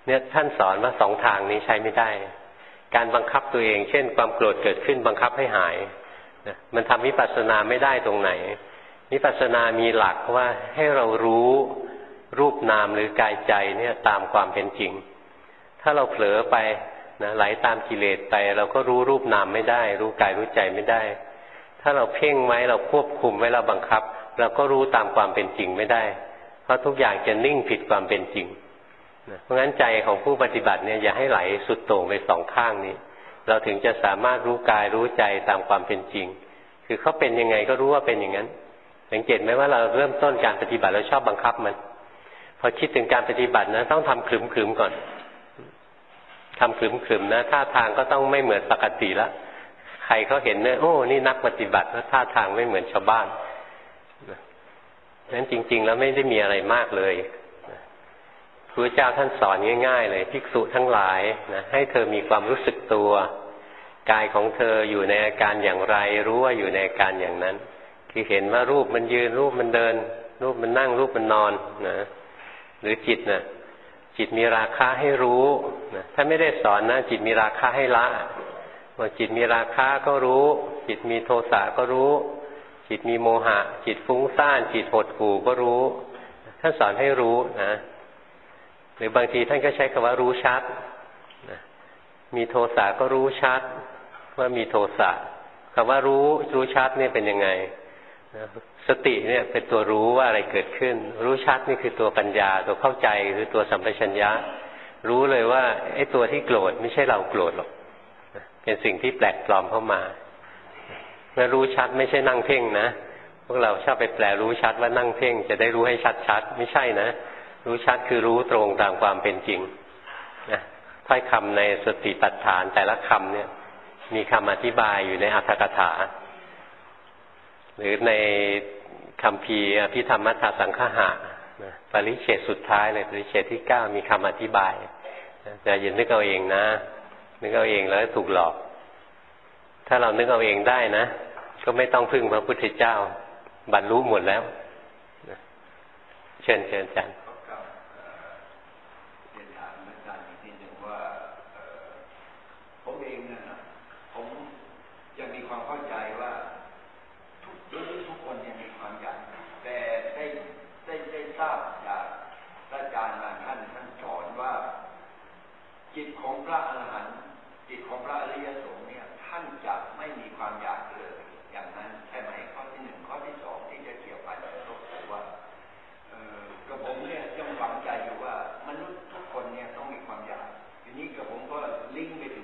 A: เนี่ยท่านสอนว่า2 ทางนี้ใช้ไม่ได้การบังคับตัวเองเช่นความโกรธเกิดขึ้นบังคับให้หายมันทำวิปัสสนาไม่ได้ตรงไหนวิปัสสนามีหลักว่าให้เรารู้รูปนามหรือกายใจเนี่ยตามความเป็นจริงถ้าเราเผลอไปนะไหลตามกิเลสไปเราก็รู้รูปนามไม่ได้รู้กายรู้ใจไม่ได้ถ้าเราเพ่งไว้เราควบคุมไว้เราบังคับเราก็รู้ตามความเป็นจริงไม่ได้เพราะทุกอย่างจะนิ่งผิดความเป็นจริงเพราะงั้นใจของผู้ปฏิบัติเนี่ยอย่าให้ไหลสุดโต่งไป2 ข้างนี้เราถึงจะสามารถรู้กายรู้ใจตามความเป็นจริงคือเขาเป็นยังไงก็รู้ว่าเป็นอย่างนั้นสังเกตไหมว่าเราเริ่มต้นการปฏิบัติเราชอบบังคับมันพอคิดถึงการปฏิบัตินะต้องทำขรึมๆก่อนทำขรึมๆนะท่าทางก็ต้องไม่เหมือนปกติแล้วใครเขาเห็นเนี่ยโอ้นี่นักปฏิบัติแล้วท่าทางไม่เหมือนชาวบ้านนั้นจริงๆแล้วไม่ได้มีอะไรมากเลยพระเจ้าท่านสอนง่ายๆเลยภิกษุทั้งหลายนะให้เธอมีความรู้สึกตัวกายของเธออยู่ในอาการอย่างไรรู้ว่าอยู่ในอาการอย่างนั้นคือเห็นว่ารูปมันยืนรูปมันเดินรูปมันนั่งรูปมันนอนนะหรือจิตนะจิตมีราคะให้รู้นะถ้าไม่ได้สอนนะจิตมีราคะให้ละว่าจิตมีราคะก็รู้จิตมีโทสะก็รู้จิตมีโมหะจิตฟุ้งซ่านจิตหดหู่ก็รู้ท่านสอนให้รู้นะหรือบางทีท่านก็ใช้คำว่ารู้ชัดนะมีโทสะก็รู้ชัดว่ามีโทสะคำว่ารู้ชัดนี่เป็นยังไงสติเนี่ยเป็นตัวรู้ว่าอะไรเกิดขึ้นรู้ชัดนี่คือตัวปัญญาตัวเข้าใจหรือตัวสัมปชัญญะรู้เลยว่าไอ้ตัวที่โกรธไม่ใช่เราโกรธหรอกเป็นสิ่งที่แปลกปลอมเข้ามาเมื่อรู้ชัดไม่ใช่นั่งเพ่งนะพวกเราชอบไปแปลรู้ชัดว่านั่งเพ่งจะได้รู้ให้ชัดๆไม่ใช่นะรู้ชัดคือรู้ตรงตามความเป็นจริงนะถ้อยคำในสติปัฏฐานแต่ละคำเนี่ยมีคำอธิบายอยู่ในอรรถกถาหรือในคัมภีร์อภิธรรมมัทธสังฆะปริเฉดสุดท้ายเลยปริเฉดที่ 9มีคำอธิบายแต่อย่านึกเอาเองนะนึกเอาเองแล้วถูกหลอกถ้าเรานึกเอาเองได้นะก็ไม่ต้องพึ่งพระพุทธเจ้าบรรลุหมดแล้วเชิญอาจารย์
C: ผมเองนะผมยังมีความเข้าใจว่าทุกคนยังมีความอยากแต่ได้ทราบจากอาจารย์บางท่านสอนว่าจิตของพระอรหันต์จิตของพระอริยสงฆ์เนี่ยท่านจะไม่มีความอยากเลยอย่างนั้นใช่ไหมข้อที่ 1ข้อที่ 2ที่จะเกี่ยวกันก็คือว่ากระผมเนี่ยยังฝังใจอยู่ว่ามนุษย์ทุกคนเนี่ยต้องมีความอยากทีนี้กระผมก็ลิงก์ไปถึง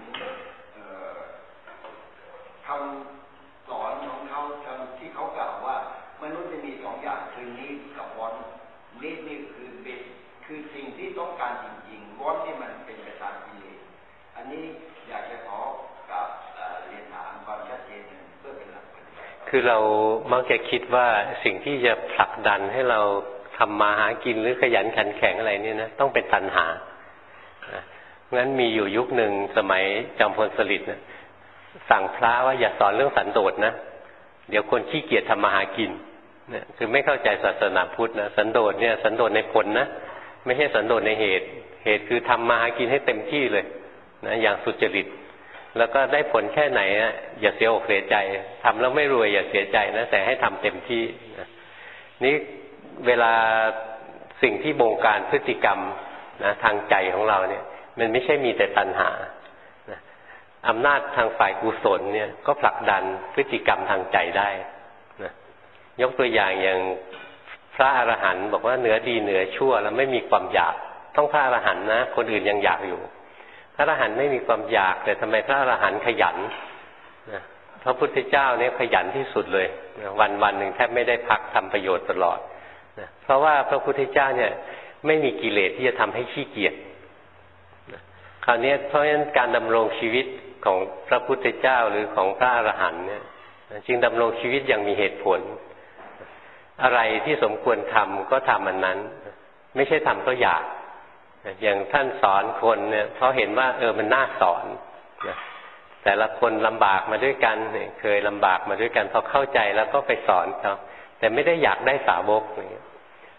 C: คำสอนของเขาที่เขากล่าวว่ามนุษย์จะมี2 อย่างคือนิดกับวอนนิดนี่คือเบสคือสิ่งที่ต้องการจริงๆวอนนี่มันเป็นไปตามกิเลสอันนี้อยากจะขอกับเรียนถามความชัดเจนเพื่อเป็นหลักปฏิบัติคือเรา
A: มักจะคิดว่าสิ่งที่จะผลักดันให้เราทำมาหากินหรือขยันขันแข็งอะไรเนี่ยนะต้องเป็นตัณหางั้นมีอยู่ยุคหนึ่งสมัยจอมพลสฤษดิ์นะสั่งพระว่าอย่าสอนเรื่องสันโดษนะเดี๋ยวคนขี้เกียจทำมาหากินเนี่ยคือไม่เข้าใจศาสนาพุทธนะสันโดษเนี่ยสันโดษในผลนะไม่ใช่สันโดษในเหตุคือทำมาหากินให้เต็มที่เลยนะอย่างสุจริตแล้วก็ได้ผลแค่ไหนนะอย่าเสียอกเสียใจทำแล้วไม่รวยอย่าเสียใจนะแต่ให้ทำเต็มที่นะนี่เวลาสิ่งที่บงการพฤติกรรมนะทางใจของเราเนี่ยมันไม่ใช่มีแต่ตัณหานะอำนาจทางฝ่ายกุศลเนี่ยก็ผลักดันพฤติกรรมทางใจได้นะยกตัวอย่างพระอรหันต์บอกว่าเหนือดีเหนือชั่วแล้วไม่มีความอยากต้องพระอรหันต์นะคนอื่นยังอยากอยู่พระอรหันต์ไม่มีความอยากแต่ทำไมพระอรหันต์ขยันนะพระพุทธเจ้าเนี่ยขยันที่สุดเลยนะวันหนึ่งแทบไม่ได้พักทำประโยชน์ตลอดนะเพราะว่าพระพุทธเจ้าเนี่ยไม่มีกิเลสที่จะทำให้ขี้เกียจนะคราวนี้เพราะฉะนั้นการดำรงชีวิตของพระพุทธเจ้าหรือของพระอรหันต์เนี่ยจึงดำรงชีวิตอย่างมีเหตุผลอะไรที่สมควรทำก็ทำอันนั้นไม่ใช่ทำเพราะอยากอย่างท่านสอนคนเนี่ยเพราะเห็นว่ามันน่าสอนนะแต่ละคนลำบากมาด้วยกันเคยลำบากมาด้วยกันพอเข้าใจแล้วก็ไปสอนเขาแต่ไม่ได้อยากได้สาวกอย่างเงี้ย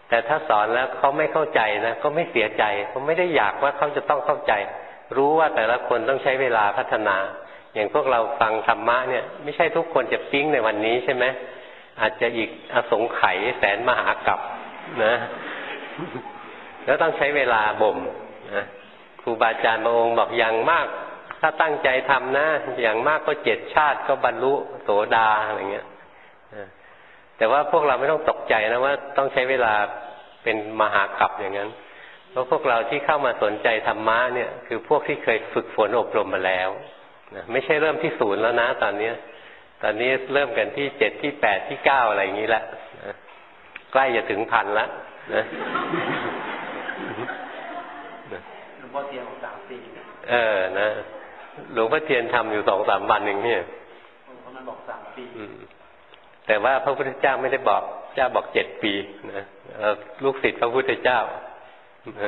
A: แต่ถ้าสอนแล้วเขาไม่เข้าใจนะก็ไม่เสียใจเขาไม่ได้อยากว่าเขาจะต้องเข้าใจรู้ว่าแต่ละคนต้องใช้เวลาพัฒนาอย่างพวกเราฟังธรรมะเนี่ยไม่ใช่ทุกคนจะปิ๊งในวันนี้ใช่ไหมอาจจะอีกอสงไขยแสนมหากาพย์นะแล้วต้องใช้เวลาบ่มนะครูบาอาจารย์บางองค์บอกอย่างมากถ้าตั้งใจทำนะอย่างมากก็7 ชาติก็บรรลุโสดาอะไรเงี้ยแต่ว่าพวกเราไม่ต้องตกใจนะว่าต้องใช้เวลาเป็นมหากาพย์อย่างนั้นเพราะพวกเราที่เข้ามาสนใจธรรมะเนี่ยคือพวกที่เคยฝึกฝนอบรมมาแล้วนะไม่ใช่เริ่มที่0แล้วนะตอนนี้เริ่มกันที่7ที่8ที่9อะไรอย่างนี้ละนะใกล้จะถึง1,000แล้วนะ
B: หลวงพ่อเทียนของ3 ปี
A: นะหลวงพ่อเทียนทำอยู่2-3 วันเองเนี่ย
B: มันบอก3 ปี
A: แต่ว่าพระพุทธเจ้าไม่ได้บอกเจ้าบอก7 ปีนะลูกศิษย์พระพุทธเจ้านะ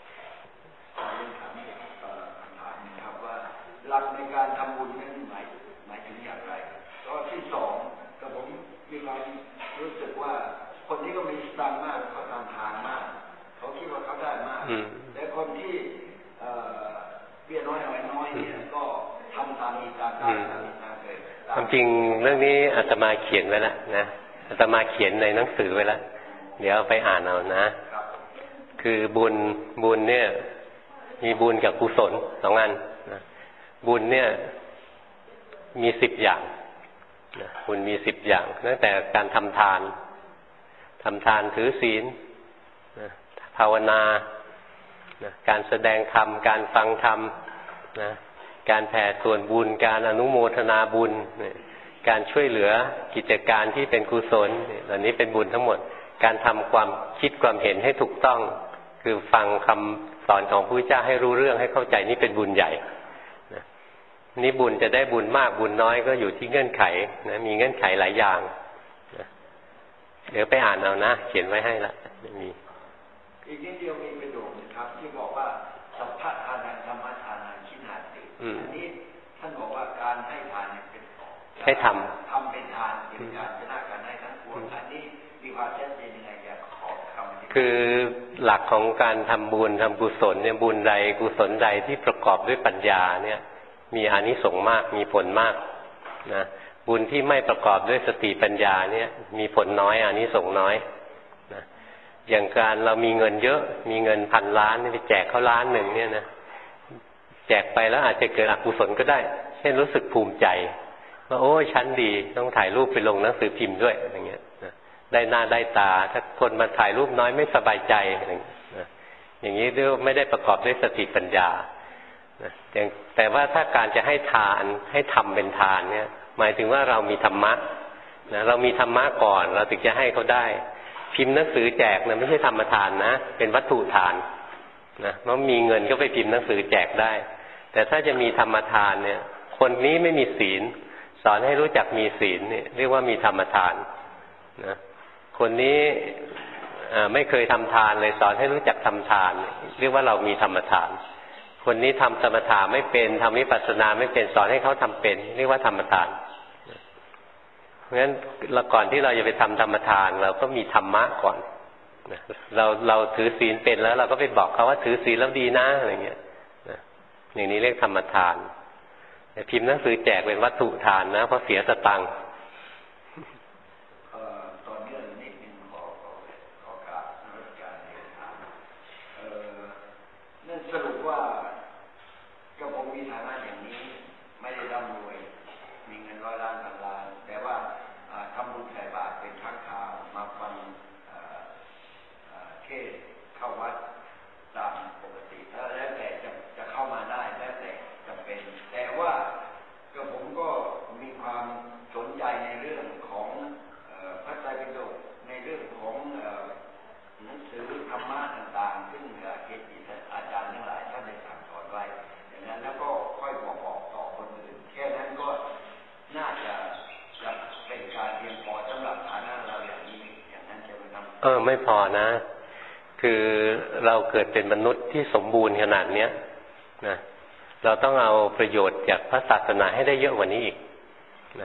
C: ครับว่าหลักในการทำบุญนั้นหมายถึงอย่างไรข้อที่2กับผมมีความรู้สึกว่าคนที่ก็มีสตางค์มากเขาทำทานมากเขาคิดว่าเขาได้มากแต่คนที่เบี้ยน้อยหอยน้อยเนี่ยก็ทำตามมีตามได้ตามเกิด
A: ความจริงเรื่องนี้อาตมาเขียนไว้แล้วนะอาตมาเขียนในหนังสือไว้แล้วเดี๋ยวไปอ่านเอานะคือบุญเนี่ยมีบุญกับกุศล2 อันนะบุญเนี่ยมี10 อย่างนะบุญมี10 อย่างตั้งแต่การทำทานถือศีลนะภาวนานะการแสดงธรรมการฟังธรรมนะการแผ่ส่วนบุญการอนุโมทนาบุญการช่วยเหลือกิจการที่เป็นกุศลเหล่านี้เป็นบุญทั้งหมดการทำความคิดความเห็นให้ถูกต้องคือฟังคำสอนของพระพุทธเจ้าให้รู้เรื่องให้เข้าใจนี่เป็นบุญใหญ่นี่บุญจะได้บุญมากบุญน้อยก็อยู่ที่เงื่อนไขนะมีเงื่อนไขหลายอย่างนะเดี๋ยวไปอ่านเอานะเขียนไว้ให้ละมี
C: อีกนิดเดียวมีประโยคนะครับที่บอกว่าสัพพะทานังธรรมทานังชินาติอันนี้ท่านบอกว่าการให้ทานเนี่ยเป็น
A: ให้ท
C: ำเป็นทานเป็นการชนะการให้ทั้งปวงอันนี้มีความชัดเจนยังไงอยากขอคำ
A: คือหลักของการทำบุญทำกุศลเนี่ยบุญใดกุศลใดที่ประกอบด้วยปัญญาเนี่ยมีอานิสงส์มากมีผลมากนะบุญที่ไม่ประกอบด้วยสติปัญญาเนี่ยมีผลน้อยอานิสงส์น้อยนะอย่างการเรามีเงินเยอะมีเงิน1,000 ล้านไปแจกเขา1 ล้านเนี่ยนะแจกไปแล้วอาจจะเกิดอกุศลก็ได้เช่นรู้สึกภูมิใจว่าโอ้ยฉันดีต้องถ่ายรูปไปลงหนังสือพิมพ์ด้วยอย่างเงี้ยได้หน้าได้ตาถ้าคนมาถ่ายรูปน้อยไม่สบายใจอย่างนี้ด้วยไม่ได้ประกอบด้วยสติปัญญาแต่ว่าถ้าการจะให้ทานให้ทำเป็นทานเนี่ยหมายถึงว่าเรามีธรรมะนะเรามีธรรมะก่อนเราถึงจะให้เขาได้พิมพ์หนังสือแจกนะไม่ใช่ธรรมทานนะเป็นวัตถุทานนะเพราะมีเงินก็ไปพิมพ์หนังสือแจกได้แต่ถ้าจะมีธรรมทานเนี่ยคนนี้ไม่มีศีลสอนให้รู้จักมีศีลเนี่ยเรียกว่ามีธรรมทานนะคนนี้ไม่เคยทำทานเลยสอนให้รู้จักทำทานเรียกว่าเรามีธรรมทานคนนี้ทำสมถะไม่เป็นทำวิปัสสนาไม่เป็นสอนให้เขาทำเป็นเรียกว่าธรรมทานเพราะฉะนั้นก่อนที่เราจะไปทำธรรมทานเราก็มีธรรมะก่อนเราถือศีลเป็นแล้วเราก็ไปบอกเขาว่าถือศีลแล้วดีนะอะไรเงี้ยอย่างนี้เรียกธรรมทานแต่พิมพ์หนังสือแจกเป็นวัตถุทานนะเพราะเสียสตังค์
C: ตอนนี้นิดนึงขอกราบนมัสการเรียนถามนั่นสรุปว่าก็ผมมีฐานะอย่างนี้ไม่ได้ร่ำรวยมีเงิน100 ล้าน1,000 ล้านแต่ว่าทำบุญใส่บาตรเป็นครั้งคราวมาฟังเทศเข้าวัดตามปกติแล้วแต่จะเข้ามาได้แล้วแต่จำเป็นแต่ว่าก็ผมก็มีความสนใจในเรื่องของพระไตรปิฎกในเรื่องของหนังสือธรรมะต่างๆซึ่งเกจิอาจารย์ทั้งหลายท่านได้สั่งสอนไว้อย่างนั้นแล้วก็ค่อยบอกต่อคนอื่นแค่นั้นก็น่าจะเป็นการเพียงพอสำหรับฐานะเราอย่างนี้อย่างนั้นจะไม่ทำ
A: ไม่พอนะคือเราเกิดเป็นมนุษย์ที่สมบูรณ์ขนาดเนี้ยนะเราต้องเอาประโยชน์จากพระศาสนาให้ได้เยอะกว่านี้อีกนะ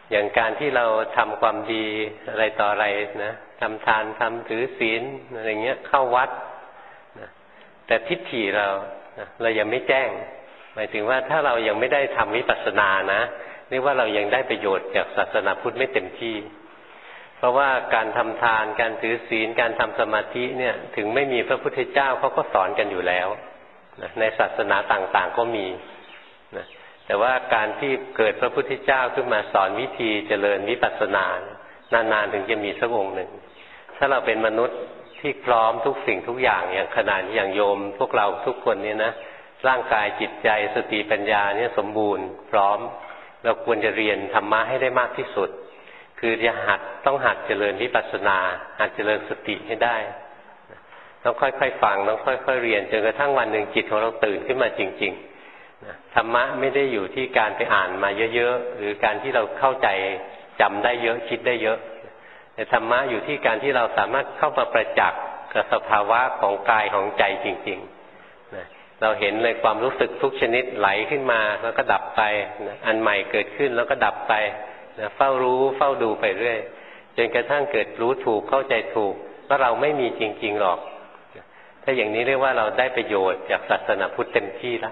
A: อย่างการที่เราทำความดีอะไรต่ออะไรนะทำทานทำถือศีลอะไรเงี้ยเข้าวัดนะแต่ทิฏฐิเรายังไม่แจ้งหมายถึงว่าถ้าเรายังไม่ได้ทำวิปัสสนานะเรียกว่าเรายังได้ประโยชน์จากศาสนาพุทธไม่เต็มที่เพราะว่าการทำทานการถือศีลการทำสมาธิเนี่ยถึงไม่มีพระพุทธเจ้าเขาก็สอนกันอยู่แล้วนะในศาสนาต่างๆก็มีนะแต่ว่าการที่เกิดพระพุทธเจ้าขึ้นมาสอนวิธีเจริญวิปัสสนานานๆถึงจะมีสักองค์หนึ่งถ้าเราเป็นมนุษย์ที่พร้อมทุกสิ่งทุกอย่างอย่างขนาดอย่างโยมพวกเราทุกคนเนี่ยนะร่างกายจิตใจสติปัญญาเนี่ยสมบูรณ์พร้อมเราควรจะเรียนธรรมะให้ได้มากที่สุดคือจะต้องหัดเจริญวิปัสสนาหัดเจริญสติให้ได้ต้องค่อยๆฟังต้องค่อยๆเรียนจนกระทั่งวันหนึ่งจิตของเราตื่นขึ้นมาจริงๆธรรมะไม่ได้อยู่ที่การไปอ่านมาเยอะๆหรือการที่เราเข้าใจจำได้เยอะคิดได้เยอะแต่ธรรมะอยู่ที่การที่เราสามารถเข้ามาประจักษ์กับสภาวะของกายของใจจริงๆเราเห็นเลยความรู้สึกทุกชนิดไหลขึ้นมาแล้วก็ดับไปอันใหม่เกิดขึ้นแล้วก็ดับไปเฝ้ารู้เฝ้าดูไปเรื่อยจนกระทั่งเกิดรู้ถูกเข้าใจถูกว่าเราไม่มีจริงๆหรอกถ้าอย่างนี้เรียกว่าเราได้ประโยชน์จากศาสนาพุทธเต็มที่แล้ว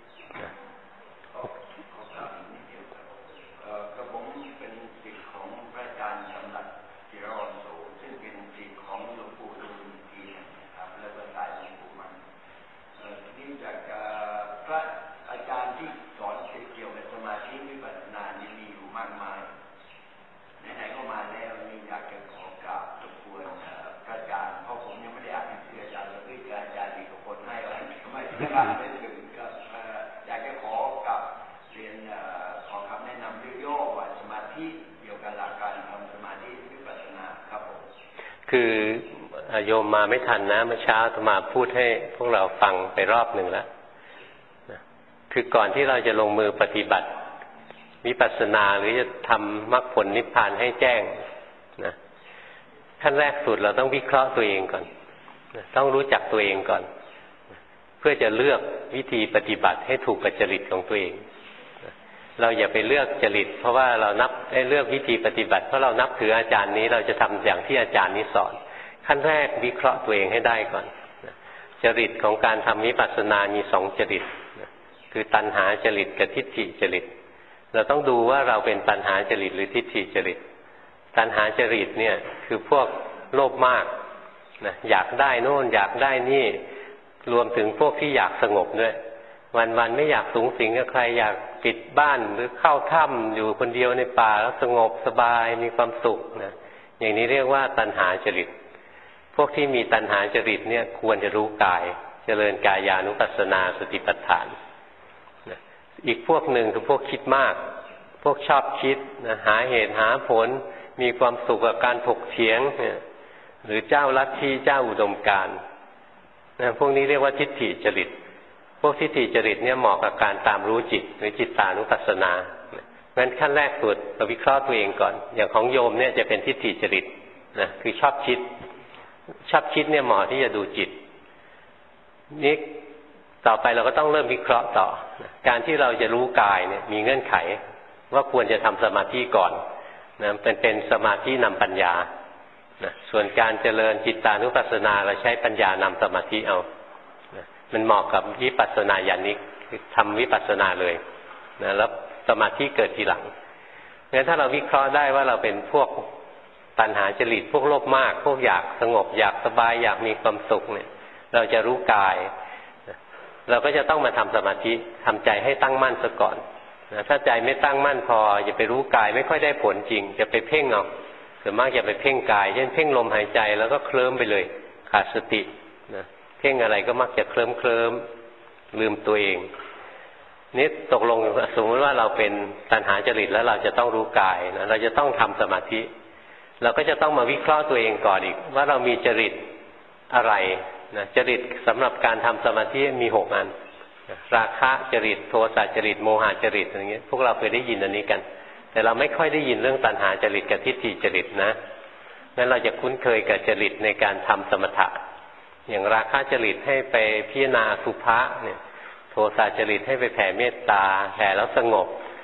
C: อยากจะขอกับเรียนขอคำแนะนำย่อๆว่าสมาธิเกี่ยวกับหลักการทำสมาธิวิปัสสนาครับผม
A: คือโยมมาไม่ทันนะเมื่อเช้าอาตมาพูดให้พวกเราฟังไปรอบหนึ่งแล้วคือก่อนที่เราจะลงมือปฏิบัติวิปัสสนาหรือจะทำมรรคผลนิพพานให้แจ้งนะขั้นแรกสุดเราต้องวิเคราะห์ตัวเองก่อนต้องรู้จักตัวเองก่อนเพื่อจะเลือกวิธีปฏิบัติให้ถูกกับจริตของตัวเองเราอย่าไปเลือกจริตเพราะว่าเราเลือกวิธีปฏิบัติเพราะเรานับถืออาจารย์นี้เราจะทำอย่างที่อาจารย์นี้สอนขั้นแรกวิเคราะห์ตัวเองให้ได้ก่อนจริตของการทำวิปัสสนามีสองจริตคือตัณหาจริตกับทิฏฐิจริตเราต้องดูว่าเราเป็นตัณหาจริตหรือทิฏฐิจริตตัณหาจริตเนี่ยคือพวกโลภมากนะอยากได้โน่นอยากได้นี่รวมถึงพวกที่อยากสงบด้วยวันๆไม่อยากสูงสิงกับใครอยากปิดบ้านหรือเข้าถ้ำอยู่คนเดียวในป่าแล้วสงบสบายมีความสุขนะอย่างนี้เรียกว่าตัณหาจริตพวกที่มีตัณหาจริตเนี่ยควรจะรู้กายเจริญกายานุปัสสนาสติปัฏฐานนะอีกพวกหนึ่งคือพวกคิดมากพวกชอบคิดนะหาเหตุหาผลมีความสุขกับการถกเถียงเนี่ยหรือเจ้าลัทธิเจ้าอุดมการณ์นะพวกนี้เรียกว่าทิฏฐิจริตพวกทิฏฐิจริตเนี่ยเหมาะกับการตามรู้จิตหรือจิตตานุปัสสนางั้นขั้นแรกสุดเราวิเคราะห์ตัวเองก่อนอย่างของโยมเนี่ยจะเป็นทิฏฐิจริตนะคือชอบคิดเนี่ยเหมาะที่จะดูจิตนี่ต่อไปเราก็ต้องเริ่มวิเคราะห์ต่อการที่เราจะรู้กายเนี่ยมีเงื่อนไขว่าควรจะทำสมาธิก่อนนะเป็นสมาธินำปัญญานะส่วนการเจริญจิตตานุปัสสนาเราใช้ปัญญานำสมาธิเอานะมันเหมาะกับวิปัสสนาญาณิกคือทำวิปัสสนาเลยนะแล้วสมาธิเกิดทีหลังงั้นถ้าเราวิเคราะห์ได้ว่าเราเป็นพวกตัณหาจริตพวกโลภมากพวกอยากสงบอยากสบายอยากมีความสุขเนี่ยเราจะรู้กายเราก็จะต้องมาทำสมาธิทำใจให้ตั้งมั่นซะก่อนนะถ้าใจไม่ตั้งมั่นพออย่าไปรู้กายไม่ค่อยได้ผลจริงจะไปเพ่งเอาส่วนมากอย่าไปเพ่งกายเช่นเพ่งลมหายใจแล้วก็เคลิ้มไปเลยขาดสตินะเพ่งอะไรก็มักจะเคลิ้มลืมตัวเองนี่ตกลงสมมติว่าเราเป็นตัณหาจริตแล้วเราจะต้องรู้กายนะเราจะต้องทำสมาธิเราก็จะต้องมาวิเคราะห์ตัวเองก่อนอีกว่าเรามีจริตอะไรนะจริตสำหรับการทำสมาธิมี6 อันราคะจริตโทสะจริตโมหะจริตอย่างเงี้ยพวกเราเคยได้ยินอันนี้กันแต่เราไม่ค่อยได้ยินเรื่องตัณหาจริตกับทิฏฐิจริตนะงั้นเราจะคุ้นเคยกับจริตในการทำสมถะอย่างราคะจริตให้ไปพิจารณาอสุภะเนี่ยโทสะจริตให้ไปแผ่เมตตาแผ่แล้วสงบ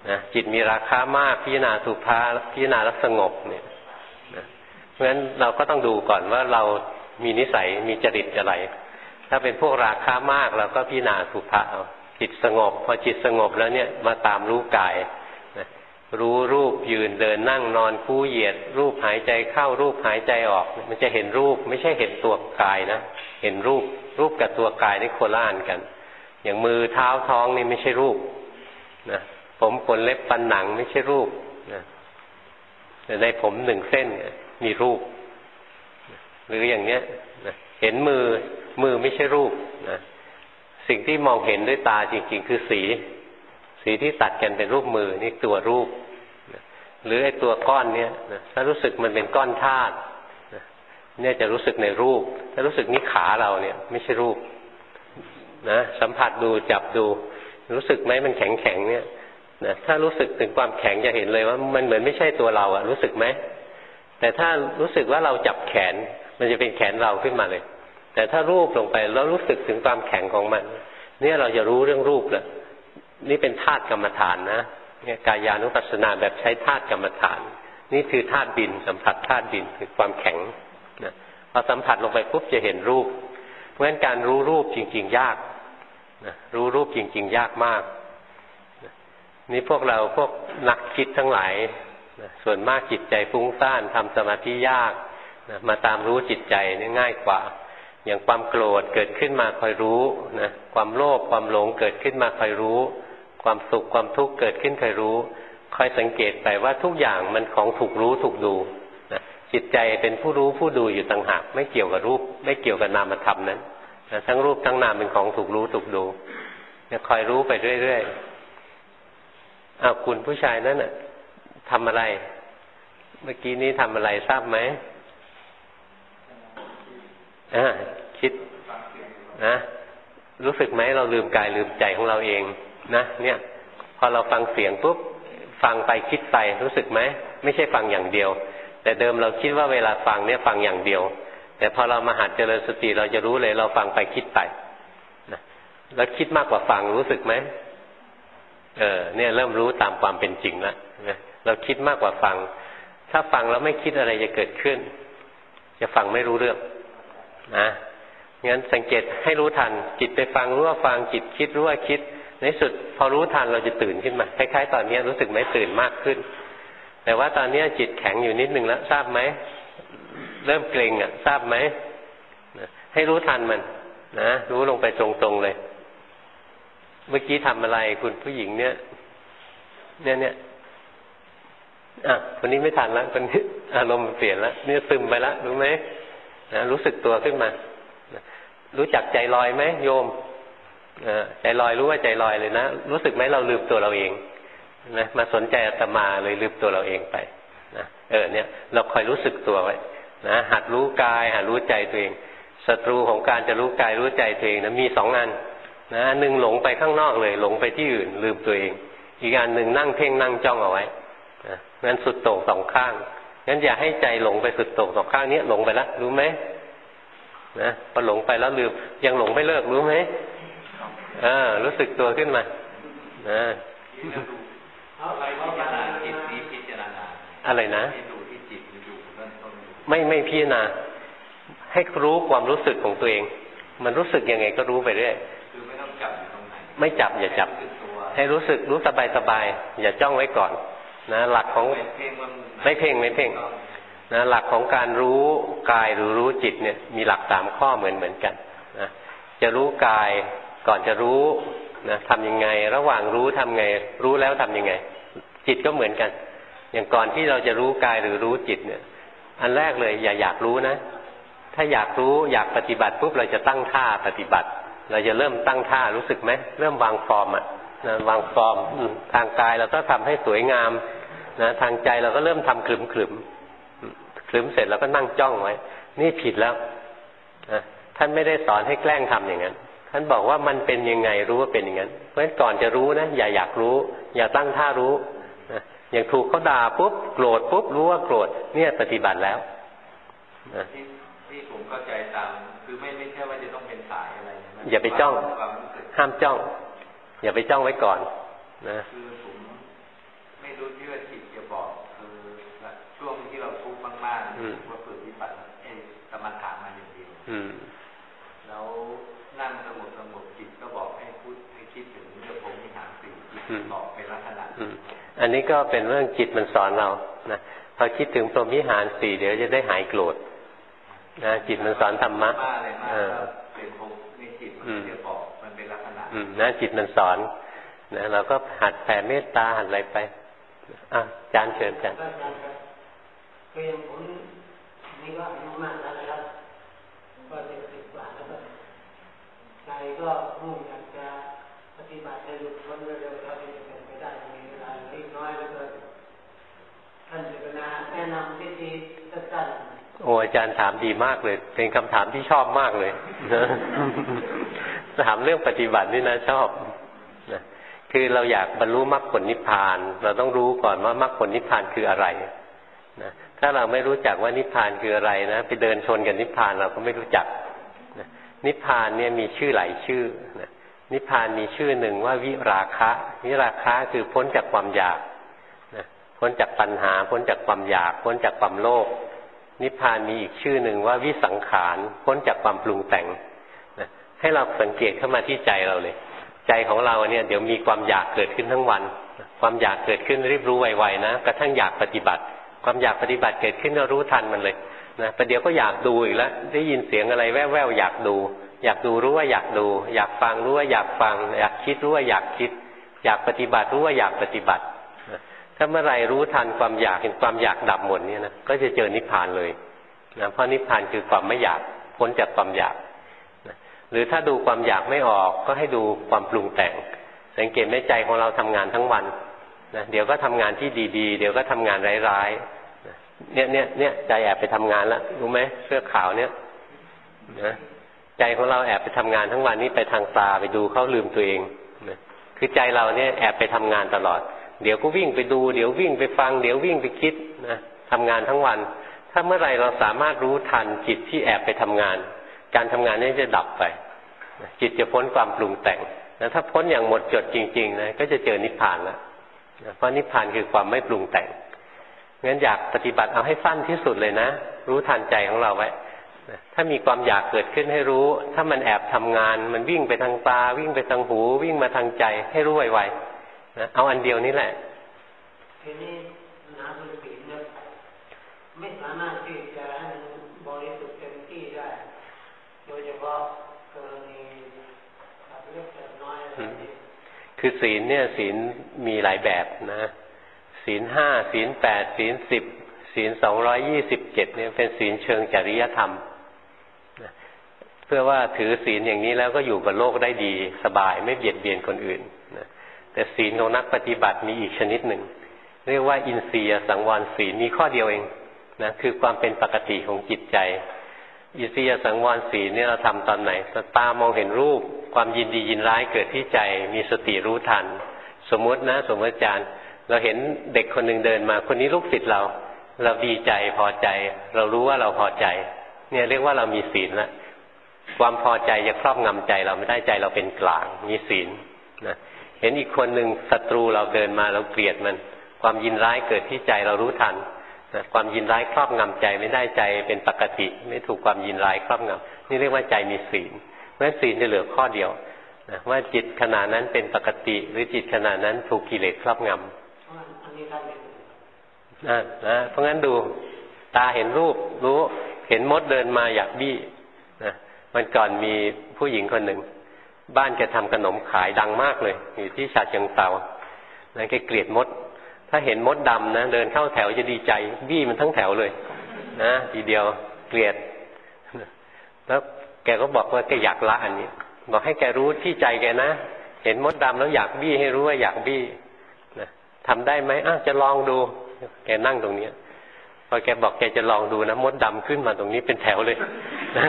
A: นะจิตมีราคะมากพิจารณาสุภาพิจารณาแล้วสงบเนี่ยนะเพราะฉะนั้นเราก็ต้องดูก่อนว่าเรามีนิสัยมีจริตอะไรถ้าเป็นพวกราคะมากเราก็พิจารณาสุภาเอาจิตสงบพอจิตสงบแล้วเนี่ยมาตามรู้กายนะรู้รูปยืนเดินนั่งนอนคู่เหยียดรูปหายใจเข้ารูปหายใจออกมันจะเห็นรูปไม่ใช่เห็นตัวกายนะเห็นรูปกับตัวกายนี่โคละอันกันอย่างมือเท้าท้องนี่ไม่ใช่รูปนะผมขนเล็บฟันหนังไม่ใช่รูปนะแต่ในผมหนึ่งเส้นมีรูปหรืออย่างเนี้ยนะเห็นมือไม่ใช่รูปนะสิ่งที่มองเห็นด้วยตาจริงๆคือสีที่ตัดกันเป็นรูปมือนี่ตัวรูปนะหรือไอ้ตัวก้อนเนี้ยนะถ้ารู้สึกมันเป็นก้อนธาตุนะเนี่ยจะรู้สึกในรูปถ้ารู้สึกนี่ขาเราเนี่ยไม่ใช่รูปนะสัมผัสดูจับดูรู้สึกไหมมันแข็งเนี่ยนะถ้ารู้สึกถึงความแข็งจะเห็นเลยว่ามันเหมือนไม่ใช่ตัวเราอะรู้สึกไหมแต่ถ้ารู้สึกว่าเราจับแขนมันจะเป็นแขนเราขึ้นมาเลยแต่ถ้ารูปลงไปแล้วรู้สึกถึงความแข็งของมันเนี่ยเราจะรู้เรื่องรูปแล้วนี่เป็นธาตุกรรมฐานนะเนี่ยกายานุปัสสนาแบบใช้ธาตุกรรมฐานนี่คือธาตุดินสัมผัสธาตุดินคือความแข็งนะพอสัมผัสลงไปปุ๊บจะเห็นรูปเพราะฉะนั้นการรู้รูปจริงๆยากนะรู้รูปจริงๆยากมากนะนี่พวกเราพวกนักคิดทั้งหลายนะส่วนมากจิตใจฟุ้งซ่านทำสมาธิยากนะมาตามรู้จิตใจนี่ง่ายกว่าอย่างความโกรธเกิดขึ้นมาคอยรู้นะความโลภความหลงเกิดขึ้นมาคอยรู้ความสุขความทุกข์เกิดขึ้นคอยรู้คอยสังเกตไปว่าทุกอย่างมันของถูกรู้ถูกดูนะจิตใจเป็นผู้รู้ผู้ดูอยู่ต่างหากไม่เกี่ยวกับรูปไม่เกี่ยวกับนามธรรมนั้นนะทั้งรูปทั้งนามเป็นของถูกรู้ถูกดูเนี่ยคอยรู้ไปเรื่อยๆอ้าวคุณผู้ชายนั่นน่ะทำอะไรเมื่อกี้นี้ทำอะไรทราบไหมคิดนะรู้สึกไหมเราลืมกายลืมใจของเราเองนะเนี่ยพอเราฟังเสียงปุ๊บฟังไปคิดไปรู้สึกไหมไม่ใช่ฟังอย่างเดียวแต่เดิมเราคิดว่าเวลาฟังเนี่ยฟังอย่างเดียวแต่พอเรามาหัดเจริญสติเราจะรู้เลยเราฟังไปคิดไปนะแล้วคิดมากกว่าฟังรู้สึกไหมเนี่ยเริ่มรู้ตามความเป็นจริงแล้วนะเราคิดมากกว่าฟังถ้าฟังแล้วไม่คิดอะไรจะเกิดขึ้นจะฟังไม่รู้เรื่องนะงั้นสังเกตให้รู้ทันจิตไปฟังรู้ว่าฟังจิตคิดรู้ว่าคิดในสุดพอรู้ทันเราจะตื่นขึ้นมาคล้ายๆตอนนี้รู้สึกไหมตื่นมากขึ้นแต่ว่าตอนนี้จิตแข็งอยู่นิดนึงแล้วทราบไหมเริ่มเกร็งทราบไหมให้รู้ทันมันนะรู้ลงไปตรงๆเลยเมื่อกี้ทำอะไรคุณผู้หญิงเนี่ยคนนี้ไม่ทันแล้วคนนี้อารมณ์เปลี่ยนแล้วเนี่ยซึมไปแล้วรู้ไหมนะรู้สึกตัวขึ้นมารู้จักใจลอยไหมโยมใจลอยรู้ว่าใจลอยเลยนะรู้สึกไหมเราลืมตัวเราเองนะมาสนใจอาตมาเลยลืมตัวเราเองไปนะเนี่ยเราคอยรู้สึกตัวไว้นะหัดรู้กายหัดรู้ใจตัวเองศัตรูของการจะรู้กายรู้ใจตัวเองนะมีสองอันนะหนึ่งหลงไปข้างนอกเลยหลงไปที่อื่นลืมตัวเองอีกอันหนึ่งนั่งเพ่งนั่งจ้องเอาไว้นะงั้นสุดโต่งสองข้างงั้นอย่าให้ใจหลงไปสุดโต่งสองข้างนี้หลงไปแล้วรู้ไหมนะพอหลงไปแล้วลืมยังหลงไม่เลิกรู้ไหมรู้สึกตัวขึ้นมาอะไรนะไม่พิจารณาให้รู้ความรู้สึกของตัวเองมันรู้สึกยังไงก็รู้ไปเรื่อยคือไม่ต้องจับอยู่ตรงไหนไม่จับอย่าจับให้รู้สึกรู้สบายอย่าจ้องไว้ก่อนนะหลักของไม่เพ่งนะหลักของการรู้กายหรือรู้จิตเนี่ยมีหลัก3ข้อเหมือนกันนะจะรู้กายก่อนจะรู้นะทำยังไงระหว่างรู้ทำไงรู้แล้วทำยังไงจิตก็เหมือนกันอย่างก่อนที่เราจะรู้กายหรือรู้จิตเนี่ยอันแรกเลยอย่าอยากรู้นะถ้าอยากรู้อยากปฏิบัติปุ๊บเราจะตั้งท่าปฏิบัติเราจะเริ่มตั้งท่ารู้สึกไหมเริ่มวางฟอร์มนะวางฟอร์มทางกายเราก็ทำให้สวยงามนะทางใจเราก็เริ่มทำขลึมเสร็จแล้วก็นั่งจ้องไว้นี่ผิดแล้วนะท่านไม่ได้สอนให้แกล้งทำอย่างนั้นท่านบอกว่ามันเป็นยังไงรู้ว่าเป็นอย่างนั้นเพราะฉะนั้นก่อนจะรู้นะอย่าอยากรู้อย่าตั้งท่ารู้นะอย่างถูกเขาด่าปุ๊บโกรธปุ๊บรู้ว่าโกรธเนี่ยปฏิบัติแล้วนะ
B: ที่ผมเข้าใจตามคือไม่ใช่ว่าจะต้องเป็นสายอะไร
A: อย่าไปจ้องห้ามจ้องอย่าไปจ้องไว้ก่อนนะ
C: ะมาอย่างเดียวแล้วนั่งสงบจิตก็บอกให้พูดให้คิดถึงเรื่องพรหมวิหารสี่จิตบอกเป็นลักษณะ
A: อันนี้ก็เป็นเรื่องจิตมันสอนเรานะพอคิดถึงพรหมวิหารสี่เดี๋ยวจะได้หายโกรธนะจิตมันสอนธรรมะ
C: เป็นพรหมในจิตมันจะบอกมันเป็นลักษณะ
A: นะจิตมันสอนนะเราก็หัดแผ่เมตตาหัดอะไรไปอาจารย์เชิญอาจารย์
D: คืออย่างผมนี่ก็อายุมากแล้วนะครับก็70 กว่าแล้วก็ใจก็มุ่งอยากจะปฏิบัติให้หลุดพ้นเร็วๆเท่าที่จะเป็นไปได้มีเวลาเล็กน้อยแล้วก็ท่านเจตนาแนะนำวิธีสั้นๆ
A: โอ้อาจารย์ถามดีมากเลยเป็นคำถามที่ชอบมากเลยถามเรื่องปฏิบัตินี่นะชอบนะคือเราอยากบรรลุมรรคผลนิพพานเราต้องรู้ก่อนว่ามรรคผลนิพพานคืออะไรนะถ้าเราไม่รู้จักว่านิพพานคืออะไรนะไปเดินชนกับนิพพานเราก็ไม่รู้จักนะนิพพานเนี่ยมีชื่อหลายชื่อนะนิพพานมีชื่อหนึ่งว่าวิราคะวิราคะคือพ้นจากความอยากนะพ้นจากปัญหาพ้นจากความอยากพ้นจากความโลภนิพพานมีอีกชื่อหนึ่งว่าวิสังขารพ้นจากความปรุงแต่งนะให้เราสังเกตเข้ามาที่ใจเราเลยใจของเราเนี่ยเดี๋ยวมีความอยากเกิดขึ้นทั้งวันความอยากเกิดขึ้นรีบรู้ไวๆนะกระทั่งอยากปฏิบัติความอยากปฏิบัติเกิดขึ้นก็รู้ทันมันเลยนะประเดี๋ยวก็อยากดูอีกแล้วได้ยินเสียงอะไรแว่วๆอยากดูรู้ว่าอยากดูอยากฟังรู้ว่าอยากฟังอยากคิดรู้ว่าอยากคิดอยากปฏิบัติรู้ว่าอยากปฏิบัติถ้าเมื่อไรรู้ทันความอยากเห็นความอยากดับหมดเนี่ยนะก็จะเจอนิพพานเลยนะเพราะนิพพานคือความไม่อยากพ้นจากความอยากหรือถ้าดูความอยากไม่ออกก็ให้ดูความปรุงแต่งสังเกตไหมใจของเราทำงานทั้งวันนะเดี๋ยวก็ทำงานที่ดีๆเดี๋ยวก็ทำงานร้ายๆเนี่ยใจแอบไปทำงานแล้วรู้ไหมเสื้อขาวเนี่ยนะใจของเราแอบไปทำงานทั้งวันนี้ไปทางตาไปดูเขาลืมตัวเองนะคือใจเราเนี่ยแอบไปทำงานตลอดเดี๋ยวก็วิ่งไปดูเดี๋ยววิ่งไปฟังเดี๋ยววิ่งไปคิดนะทำงานทั้งวันถ้าเมื่อไหร่เราสามารถรู้ทันจิตที่แอบไปทำงานการทำงานนี้จะดับไปจิตจะพ้นความปรุงแต่งแล้วถ้าพ้นอย่างหมดจดจริงๆนะก็จะเจอนิพพานแล้วเพราะนิพพานคือความไม่ปรุงแต่งงั้นอยากปฏิบัติเอาให้สั้นที่สุดเลยนะรู้ทันใจของเราไว้ถ้ามีความอยากเกิดขึ้นให้รู้ถ้ามันแอบทำงานมันวิ่งไปทางตาวิ่งไปทางหูวิ่งมาทางใจให้รู้ไวๆนะเอาอันเดียวนี้แหละ
D: ทีนี้น้ำมันปิดเนี่ยไม่สามารถที่จะให้มันบริสุทธิ์เต็มที่ได้โดยเฉพาะกรณีเล็กน้อยอะไรนี้
A: คือศีลเนี่ยศีลมีหลายแบบนะศีล5ศีล8ศีล10ศีล227เนี่ยเป็นศีลเชิงจริยธรรมนะเพื่อว่าถือศีลอย่างนี้แล้วก็อยู่กับโลกได้ดีสบายไม่เบียดเบียนคนอื่นนะแต่ศีลของนักปฏิบัติมีอีกชนิดหนึ่งเรียกว่าอินทรียสังวรศีลมีข้อเดียวเองนะคือความเป็นปกติของจิตใจอินทรียสังวรศีลเนี่ยเราทำตอนไหนตามองเห็นรูปความยินดียินร้ายเกิดที่ใจมีสติรู้ทันสมมติอาจารย์เราเห็นเด็กคนหนึ่งเดินมาคนนี้ลูกศิษย์เราดีใจพอใจเรารู้ว่าเราพอใจเนี่ยเรียกว่าเรามีศีลแล้วความพอใจจะครอบงำใจเราไม่ได้ใจเราเป็นกลางมีศีลนะเห็นอีกคนหนึ่งศัตรูเราเดินมาเราเกลียดมันความยินร้ายเกิดที่ใจเรารู้ทันนะความยินร้ายครอบงำใจไม่ได้ใจเป็นปกติไม่ถูกความยินร้ายครอบงำนี่เรียกว่าใจมีศีลเพราะฉะนั้นศีลจะเหลือข้อเดียวนะว่าจิตขณะนั้นเป็นปกติหรือจิตขณะนั้นถูกกิเลสครอบงำนะเพราะงั้นดูตาเห็นรูปรู้เห็นมดเดินมาอยากบี้นะวันก่อนมีผู้หญิงคนหนึ่งบ้านแกทำขนมขายดังมากเลยอยู่ที่ฉะเชิงเทรานะแกเกลียดมดถ้าเห็นมดดำนะเดินเข้าแถวจะดีใจบี้มันทั้งแถวเลยนะทีเดียวเกลียดแล้วแกก็บอกว่าแกอยากละอันนี้บอกให้แกรู้ที่ใจแกนะเห็นมดดำแล้วอยากบี้ให้รู้ว่าอยากบี้นะทำได้ไหมจะลองดูแกนั่งตรงนี้พอแกบอกแกจะลองดูนะมดดำขึ้นมาตรงนี้เป็นแถวเลยนะ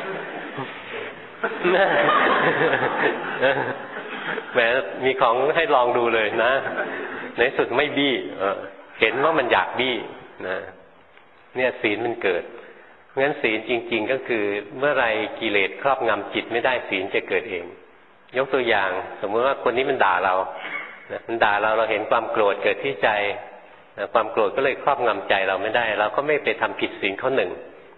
A: แหมมีของให้ลองดูเลยนะในสุดไม่บี้เห็นว่ามันอยากบี้นะเนี่ยศีลมันเกิดงั้นศีลจริงๆก็คือเมื่อไรกิเลสครอบงำจิตไม่ได้ศีลจะเกิดเองยกตัวอย่างสมมติว่าคนนี้มันด่าเรามันด่าเราเห็นความโกรธเกิดที่ใจความโกรธก็เลยครอบงำใจเราไม่ได้เราก็ไม่ไปทำผิดศีลข้อหนึ่ง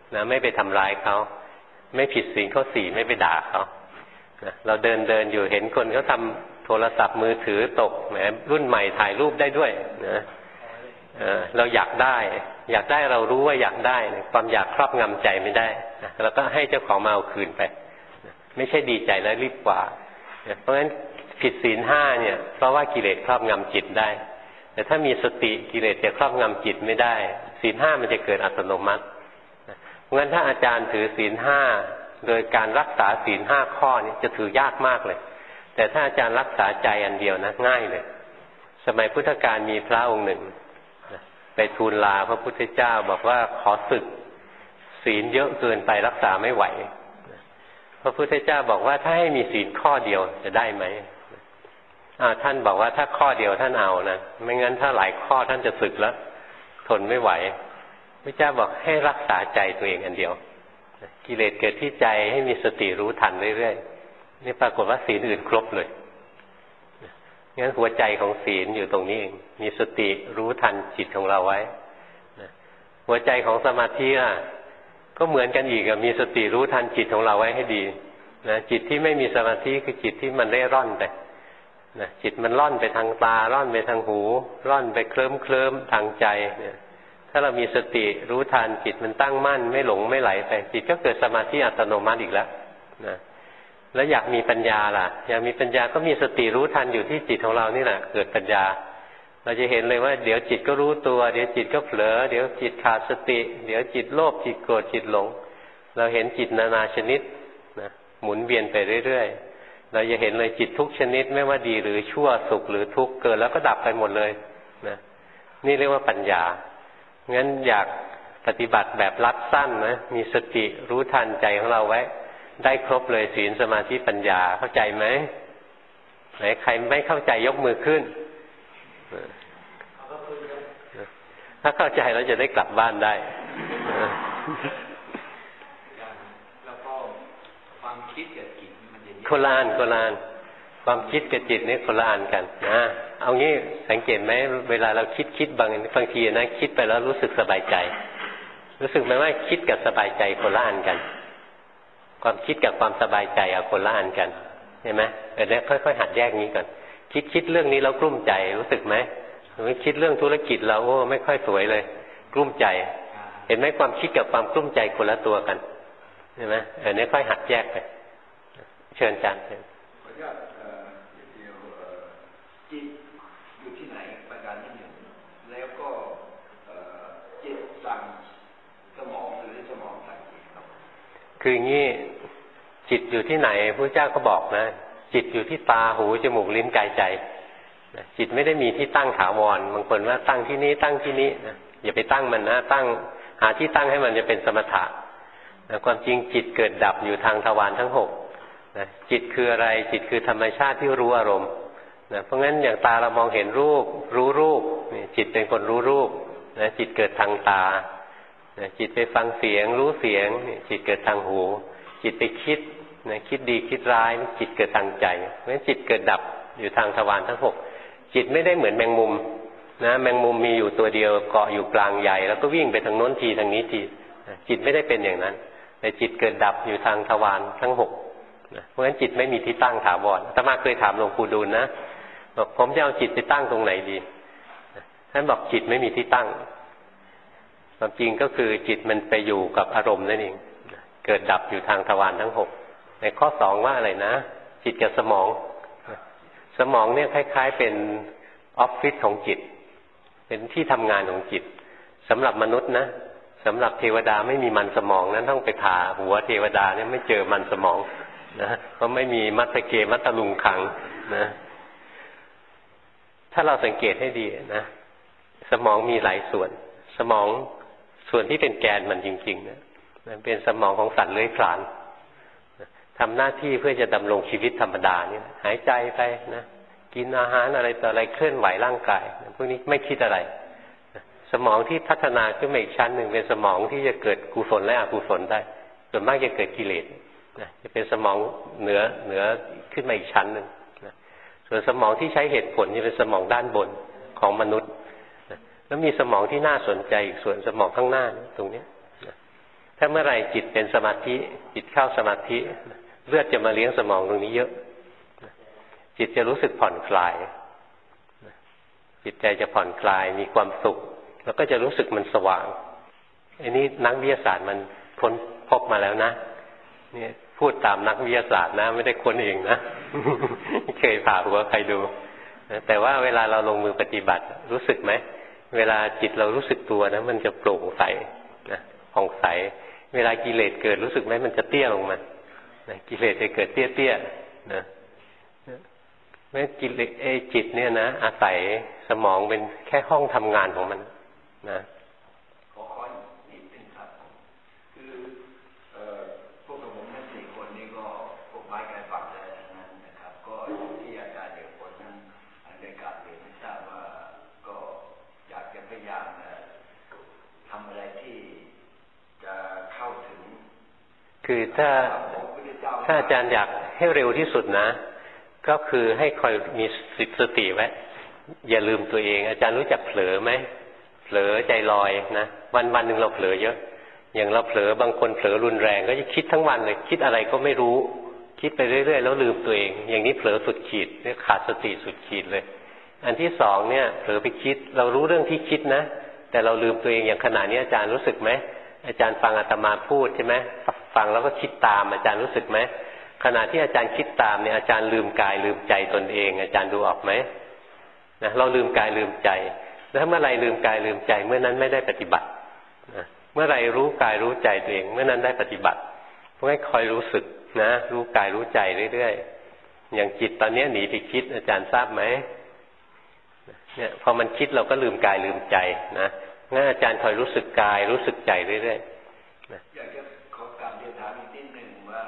A: นะไม่ไปทำร้ายเขาไม่ผิดศีลข้อ 4ไม่ไปด่าเขานะเราเดินอยู่เห็นคนเขาทำโทรศัพท์มือถือตกแหมรุ่นใหม่ถ่ายรูปได้ด้วยนะเราอยากได้เรารู้ว่าอยากได้ความอยากครอบงำใจไม่ได้นะเราก็ให้เจ้าของมาเอาคืนไปนะไม่ใช่ดีใจแล้วรีบกว่านะเพราะฉะนั้นผิดศีล 5เนี่ยเพราะว่ากิเลสครอบงำจิตได้แต่ถ้ามีสติกิเลสจะครอบงำจิตไม่ได้ศีล 5มันจะเกิดอัตโนมัติเพราะฉะนั้นถ้าอาจารย์ถือศีล 5โดยการรักษาศีล 5ข้อนี้จะถือยากมากเลยแต่ถ้าอาจารย์รักษาใจอันเดียวนะง่ายเลยสมัยพุทธกาลมีพระองค์หนึ่งไปทูลลาพระพุทธเจ้าบอกว่าขอสึกศีลเยอะเกินไปรักษาไม่ไหวพระพุทธเจ้าบอกว่าถ้าให้มีศีลข้อเดียวจะได้ไหมท่านบอกว่าถ้าข้อเดียวท่านเอานะไม่งั้นถ้าหลายข้อท่านจะสึกแล้วทนไม่ไหวพระเจ้าบอกให้รักษาใจตัวเองอันเดียวกิเลสเกิดที่ใจให้มีสติรู้ทันเรื่อยๆนี่ปรากฏว่าศีลอื่นครบเลยงั้นหัวใจของศีลอยู่ตรงนี้เองมีสติรู้ทันจิตของเราไว้หัวใจของสมาธิก็เหมือนกันอีกมีสติรู้ทันจิตของเราไว้ให้ดีนะจิตที่ไม่มีสมาธิคือจิตที่มันเร่ร่อนไปนะจิตมันล่อนไปทางตาล่อนไปทางหูล่อนไปเคลิ้มทางใจเนี่ยถ้าเรามีสติรู้ทันจิตมันตั้งมั่นไม่หลงไม่ไหลไปจิตก็เกิดสมาธิอัตโนมัติอีกแล้วนะแล้วอยากมีปัญญาล่ะอยากมีปัญญาก็มีสติรู้ทันอยู่ที่จิตของเรานี่แหละเกิดปัญญาเราจะเห็นเลยว่าเดี๋ยวจิตก็รู้ตัวเดี๋ยวจิตก็เผลอเดี๋ยวจิตขาดสติเดี๋ยวจิตโลภจิตโกรธจิตหลงเราเห็นจิตนานาชนิดนะหมุนเวียนไปเรื่อยๆเราจะเห็นเลยจิตทุกชนิดไม่ว่าดีหรือชั่วสุขหรือทุกข์เกิดแล้วก็ดับไปหมดเลยนะนี่เรียกว่าปัญญางั้นอยากปฏิบัติแบบรัดสั้นนะมีสติรู้ทันใจของเราไว้ได้ครบเลยศีลสมาธิปัญญาเข้าใจไหมไหนใครไม่เข้าใจยกมือขึ้นถ้าเข้าใจเราจะได้กลับบ้านได้
C: แล้วก็ความคิดกับจิตมันจะ
A: โคลานความคิดกับจิตนี่โคลานกันนะเอางี้สังเกตไหมเวลาเราคิดบางทีนะคิดไปแล้วรู้สึกสบายใจรู้สึกไหมว่าคิดกับสบายใจโคลานกันความคิดกับความสบายใจเอาคนละอันกันเห็นไหมเนี่ยค่อยๆหัดแยกนี้ก่อนคิดเรื่องนี้แล้วกลุ้มใจรู้สึกไหมคิดเรื่องธุรกิจเราไม่ค่อยสวยเลยกลุ้มใจเห็นไหมความคิดกับความกลุ้มใจคนละตัวกันเห็นไหมเนี่ยค่อยหัดแยกไปเชิญอาจารย์
C: ขออนุญาตเดี๋ยวจิตอยู่ที่ไหนประการที่หนึ่งแล้วก็จิตสั่งสมองหรือสมองสั่งจิตครับ
A: คืออย่างนี้จิตอยู่ที่ไหนพระเจ้าก็บอกนะจิตอยู่ที่ตาหูจมูกลิ้นกายใจจิตไม่ได้มีที่ตั้งถาวรบางคนว่าตั้งที่นี้ตั้งที่นี้นะอย่าไปตั้งมันนะตั้งหาที่ตั้งให้มันจะเป็นสมถะนะความจริงจิตเกิดดับอยู่ทางทวารทั้ง6นะจิตคืออะไรจิตคือธรรมชาติที่รู้อารมณ์นะเพราะงั้นอย่างตาเรามองเห็นรูปรู้รูปนี่จิตเป็นคนรู้รูปนะจิตเกิดทางตานะจิตไปฟังเสียงรู้เสียงนี่จิตเกิดทางหูจิตไปคิดนะคิดดีคิดร้ายจิตเกิดทางใจเพราะฉะนั้นจิตเกิดดับอยู่ทางทวารทั้ง6จิตไม่ได้เหมือนแมงมุมนะแมงมุมมีอยู่ตัวเดียวเกาะอยู่กลางใหญ่แล้วก็วิ่งไปทางโน้นทีทางนี้ทีจิตไม่ได้เป็นอย่างนั้นแต่จิตเกิดดับอยู่ทางทวารทั้ง6นะเพราะฉะนั้นจิตไม่มีที่ตั้งถาวรอาตมาเคยถามหลวงปู่ดูลนะบอกผมจะเอาจิตไปตั้งตรงไหนดีท่านบอกจิตไม่มีที่ตั้งความจริงก็คือจิตมันไปอยู่กับอารมณ์นั่นเองเกิดดับอยู่ทางทวารทั้ง6ในข้อ2ว่าอะไรนะจิตกับสมองเนี่ยคล้ายๆเป็นออฟฟิศของจิตเป็นที่ทำงานของจิตสำหรับมนุษย์นะสำหรับเทวดาไม่มีมันสมองนั้นต้องไปผ่าหัวเทวดาเนี่ยไม่เจอมันสมองนะเพราะไม่มีมัตตเกมัตตลุงขังนะถ้าเราสังเกตให้ดีนะสมองมีหลายส่วนสมองส่วนที่เป็นแกนมันจริงๆนะเป็นสมองของสัตว์เลื้อยคลานทำหน้าที่เพื่อจะดำรงชีวิตธรรมดานี่หายใจไปนะกินอาหารอะไรต่ออะไรเคลื่อนไหวร่างกายพวกนี้ไม่คิดอะไรสมองที่พัฒนาขึ้นมาอีกชั้นหนึ่งเป็นสมองที่จะเกิดกุศลและอกุศลได้ส่วนมากจะเกิดกิเลสนะจะเป็นสมองเหนือขึ้นมาอีกชั้นหนึ่งนะส่วนสมองที่ใช้เหตุผลจะเป็นสมองด้านบนของมนุษย์นะแล้วมีสมองที่น่าสนใจอีกส่วนสมองข้างหน้าตรงนี้นะถ้าเมื่อไหร่จิตเป็นสมาธิจิตเข้าสมาธิเลือดจะมาเลี้ยงสมองตรงนี้เยอะจิตจะรู้สึกผ่อนคลายจิตใจจะผ่อนคลายมีความสุขแล้วก็จะรู้สึกมันสว่างอันนี้นักวิทยาศาสตร์มันค้นพบมาแล้วนะนี่พูดตามนักวิทยาศาสตร์นะไม่ได้ค้นเองนะ เคยผ่าหัวใครดูแต่ว่าเวลาเราลงมือปฏิบัติรู้สึกไหมเวลาจิตเรารู้สึกตัวนะมันจะโปร่งใสนะผ่องใสเวลากิเลสเกิดรู้สึกไหมมันจะเตี้ยลงมากิเลสจะเกิดเตี้ยๆนะแม้กิเลสจิตเนี่ยนะอาศัยสมองเป็นแค่ห้องทำงานของมันนะ
C: ขอนิดนึงครับคือพวกผมทั้ง4 คนนี้ก็พวกไม้กันฝักอะไรทั้งนั้นนะครับก็ที่อาจารย์เดียวคนนั้นในการเรียนไม่ทราบว่าก็อยากจะพยายามทำอะไรที่จะเข้าถึง
A: คือถ้าอาจารย์อยากให้เร็วที่สุดนะก็คือให้คอยมีสติไว้อย่าลืมตัวเองอาจารย์รู้จักเผลอไหมเผลอใจลอยนะวันหนึ่งเราเผลอเยอะอย่างเราเผลอบางคนเผลอรุนแรงก็จะคิดทั้งวันเลยคิดอะไรก็ไม่รู้คิดไปเรื่อยๆแล้วลืมตัวเองอย่างนี้เผลอสุดขีดเนี่ยขาดสติสุดขีดเลยอันที่สองเนี่ยเผลอไปคิดเรารู้เรื่องที่คิดนะแต่เราลืมตัวเองอย่างขณะนี้อาจารย์รู้สึกไหมอาจารย์ฟังอาตมาพูดใช่ไหมฟังแล้วก็คิดตามอาจารย์รู้สึกไหมขณะที่อาจารย์คิดตามเนี่ยอาจารย์ลืมกายลืมใจตนเองอาจารย์ดูออกไหมนะเราลืมกายลืมใจแล้วเมื่อไรลืมกายลืมใจเมื่อนั้นไม่ได้ปฏิบัตินะเมื่อไรรู้กายรู้ใจตัวเองเมื่อนั้นได้ปฏิบัติเพราะให้คอยรู้สึกนะรู้กายรู้ใจเรื่อยๆอย่างจิตตอนนี้หนีไปคิดอาจารย์ทราบไหมเนี่ยพอมันคิดเราก็ลืมกายลืมใจนะงั้นอาจารย์คอยรู้สึกกายรู้สึกใจเรื่อยๆนะ
C: อยากจะขอกลับเรียนถามอีกนิดนึงว่า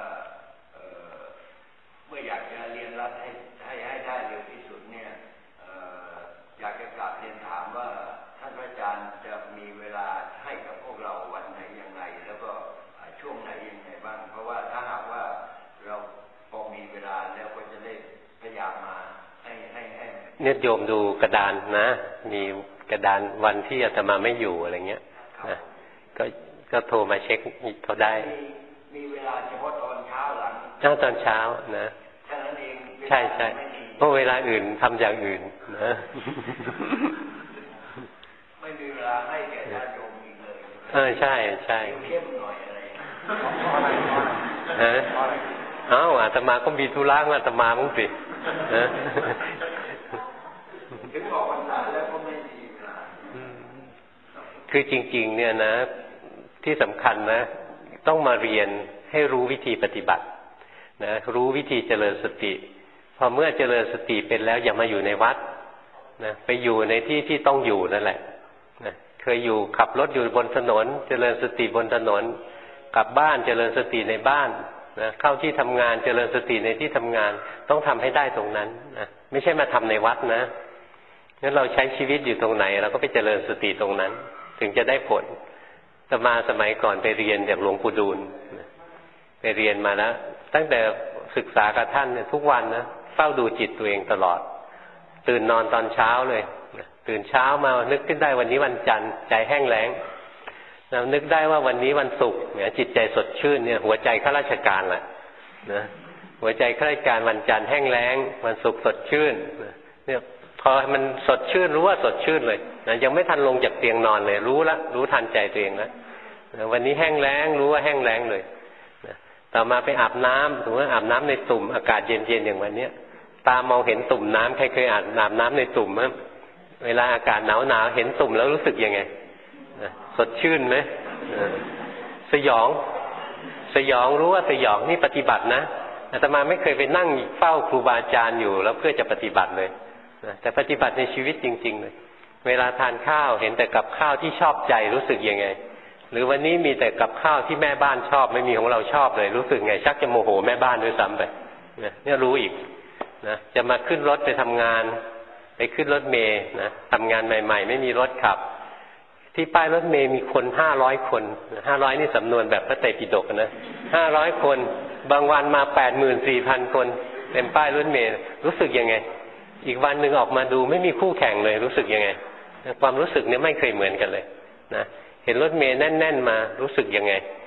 C: เมื่ออยากจะเรียนรัดให้ได้เร็วที่สุดเนี่ยอยากจะกลับเรียนถามว่าท่านอาจารย์จะมีเวลาให้กับพวกเราวันไหนยังไงแล้วก็ช่วงไหนยังไงบ้างเพราะว่าถ้าหากว่าเราพอมีเวลาแล้วก็จะได้พยายามมาให้
A: เนี่ยโยมดูกระดานนะมีกระดานวันที่อาตมาไม่อยู่อะไรเงี้ยนะก็โทรมาเช็คเขาได้
C: มีเวลาเฉพาะตอนเช้าหลัง
A: ตอนเช้านะ
C: แค่นั้นเอง
A: ใช่เพราะเวลาอื่นทำอย่างอื่นนะ
C: ไม่มีเวลาให้แก่ญาติโยมอีก
A: เลยใช่
C: เข้มหน่อยอะไร
A: อาตมาก็มีธุระอาตมามึงสิ
C: ถึงบอกวันนั้นแล้วก็ไม่มีเวลา
A: คือจริงๆเนี่ยนะที่สำคัญนะต้องมาเรียนให้รู้วิธีปฏิบัตินะรู้วิธีเจริญสติพอเมื่อเจริญสติเป็นแล้วอย่ามาอยู่ในวัดนะไปอยู่ในที่ที่ต้องอยู่นั่นแหละนะเคยอยู่ขับรถอยู่บนถนนเจริญสติบนถนนกลับบ้านเจริญสติในบ้านนะเข้าที่ทำงานเจริญสติในที่ทำงานต้องทำให้ได้ตรงนั้นนะไม่ใช่มาทำในวัดนะงั้นเราใช้ชีวิตอยู่ตรงไหนเราก็ไปเจริญสติตรงนั้นถึงจะได้ผลอาตมาสมัยก่อนไปเรียนจากหลวงปู่ดูลไปเรียนมาแล้วตั้งแต่ศึกษากับท่านเนี่ยทุกวันนะเฝ้าดูจิตตัวเองตลอดตื่นนอนตอนเช้าเลยตื่นเช้ามานึกขึ้นได้วันนี้วันจันทร์ใจแห้งแล้งเรานึกได้ว่าวันนี้วันศุกร์เนี่ยจิตใจสดชื่นเนี่ยหัวใจข้าราชการแหละนะหัวใจข้าราชการวันจันทร์แห้งแล้งวันศุกร์สดชื่นเนี่ยพอมันสดชื่นรู้ว่าสดชื่นเลยนะยังไม่ทันลงจากเตียงนอนเลยรู้ทันใจตัวเองแล้ววันนี้แห้งแล้งรู้ว่าแห้งแล้งเลยนะต่อมาไปอาบน้ำสมมติว่าอาบน้ำในตุ่มอากาศเย็นๆอย่างวันนี้ตามองเห็นตุ่มน้ำใครเคยอาบน้ำในตุ่มมั้ยเวลาอากาศหนาวเห็นตุ่มแล้วรู้สึกยังไงสดชื่นไหมสยองรู้ว่าสยองนี่ปฏิบัตินะอาตมาไม่เคยไปนั่งเฝ้าครูบาอาจารย์อยู่แล้วเพื่อจะปฏิบัติเลยแต่ปฏิบัติในชีวิตจริงๆเลยเวลาทานข้าวเห็นแต่กับข้าวที่ชอบใจรู้สึกยังไงหรือวันนี้มีแต่กับข้าวที่แม่บ้านชอบไม่มีของเราชอบเลยรู้สึกไงชักจะโมโหแม่บ้านด้วยซ้ำไปเนี่ยรู้อีกนะจะมาขึ้นรถไปทำงานไปขึ้นรถเมล์นะทำงานใหม่ๆไม่มีรถขับที่ป้ายรถเมล์มีคน500 คน500นี่สำนวนแบบพระไตรปิฎกนะ500 คนบางวันมา 84,000 คนเต็มป้ายรถเมล์รู้สึกยังไงอีกวันหนึ่งออกมาดูไม่มีคู่แข่งเลยรู้สึกยังไงความรู้สึกเนี่ยไม่เคยเหมือนกันเลยนะเห็นรถเมล์แน่นๆมารู้สึกยังไง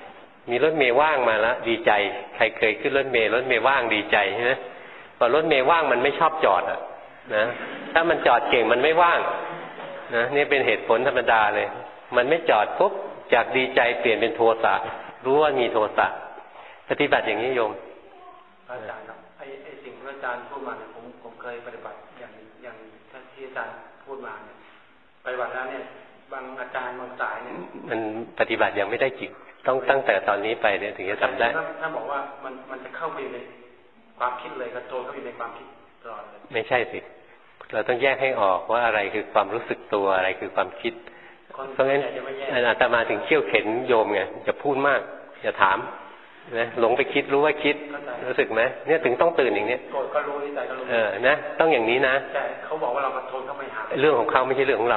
A: มีรถเมล์ว่างมาแล้วดีใจใครเคยขึ้นรถเมล์ว่างดีใจใช่ไหมพอรถเมล์ว่างมันไม่ชอบจอดอ่ะนะถ้ามันจอดเก่งมันไม่ว่างนะนี่เป็นเหตุผลธรรมดาเลยมันไม่จอดปุ๊บจากดีใจเปลี่ยนเป็นโทสะรู้ว่ามีโทสะปฏิบัติอย่างนี้โยม
E: อาจารย์ครับไอ้สิ่งที่อาจารย์พูดมาเนี่ยผมเคยปฏิบัติอย่างที่อาจารย์พูดมาเนี่ยปฏิบัติแล้วเนี่ยบางอาจารย์บางสายเนี่ย
A: มันปฏิบัติยังไม่ได้จริงต้องตั้งแต่ตอนนี้ไปเนี่ยถึงจะทำได้
E: ถ้าบอกว่ามันจะเข้าไปในความคิดเลยกระโจนเข้าไปในความคิดตลอดเลย
A: ไม่ใช่สิเราต้องแยกให้ออกว่าอะไรคือความรู้สึกตัวอะไรคือความคิดเพราะงั้นอาตมาถึงเขี่ยวเข็นโยมไงจะพูดมากอย่าถามนะหลงไปคิดรู้ว่าคิดรู้สึกไหมเนี่ยถึงต้องตื่นอย่างเนี้ย
E: โกรธก็รู้ใจก็รู้
A: นะต้องอย่างนี้นะ
E: แต่เขาบอกว่าเรากระโจนเข้าไปหา
A: เรื่องของเขาไม่ใช่เรื่องของเรา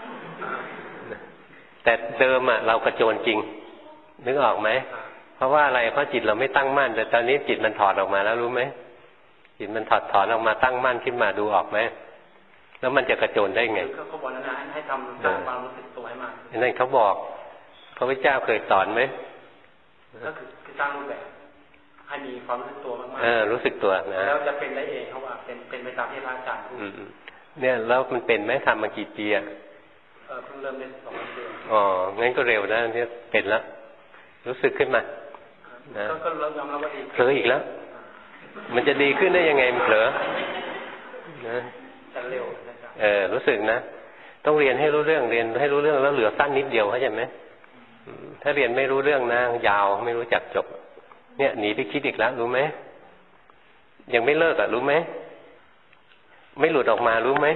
A: แต่เดิมอ่ะเรากระโจนจริงนึกออกไหมเพราะว่าอะไรเพราะจิตเราไม่ตั้งมั่นแต่ตอนนี้จิตมันถอดออกมาแล้วรู้ไหมจิตมันถอดออกมาตั้งมั่นขึ้นมาดูออกไหมแล้วมันจะกระโจนได้ไง
E: เขาบอกนะให้ทำสร้างความรู้สึกตัวให้มาก
A: นั่นเขาบอกพระพุทธเจ้าเคยสอนไหม
E: ก็คือสร้างรูปแบบให้มีความรู้สึกตัวมาก
A: ๆรู้สึกตัวนะ
E: แล้วจะเป็นได้เองเขาว่าเป็นไปตามที่พระอาจารย์พูด
A: เนี่ยแล้วมันเป็นไหมทำมากี่ปีอ่ะ
E: เพิ่งเริ่มได้2 เดือน
A: อ๋องั้นก็เร็วนะเนี่ยเป็นแล้วรู้สึกขึ้นมา
E: นะก็เริ่มยอมรับว่าดี
A: เผลออีกแล้วมันจะดีขึ้นได้ยังไงมันเผลอนะ
E: จะเร็ว
A: รู้สึกนะต้องเรียนให้รู้เรื่องเรียนให้รู้เรื่องแล้วเหลือสั้นนิดเดียวเข้าใจไหมถ้าเรียนไม่รู้เรื่องนะยาวไม่รู้จักจบเนี่ยหนีไปคิดอีกแล้วรู้ไหมยังไม่เลิกอ่ะรู้ไหมไม่หลุดออกมารู้ไหม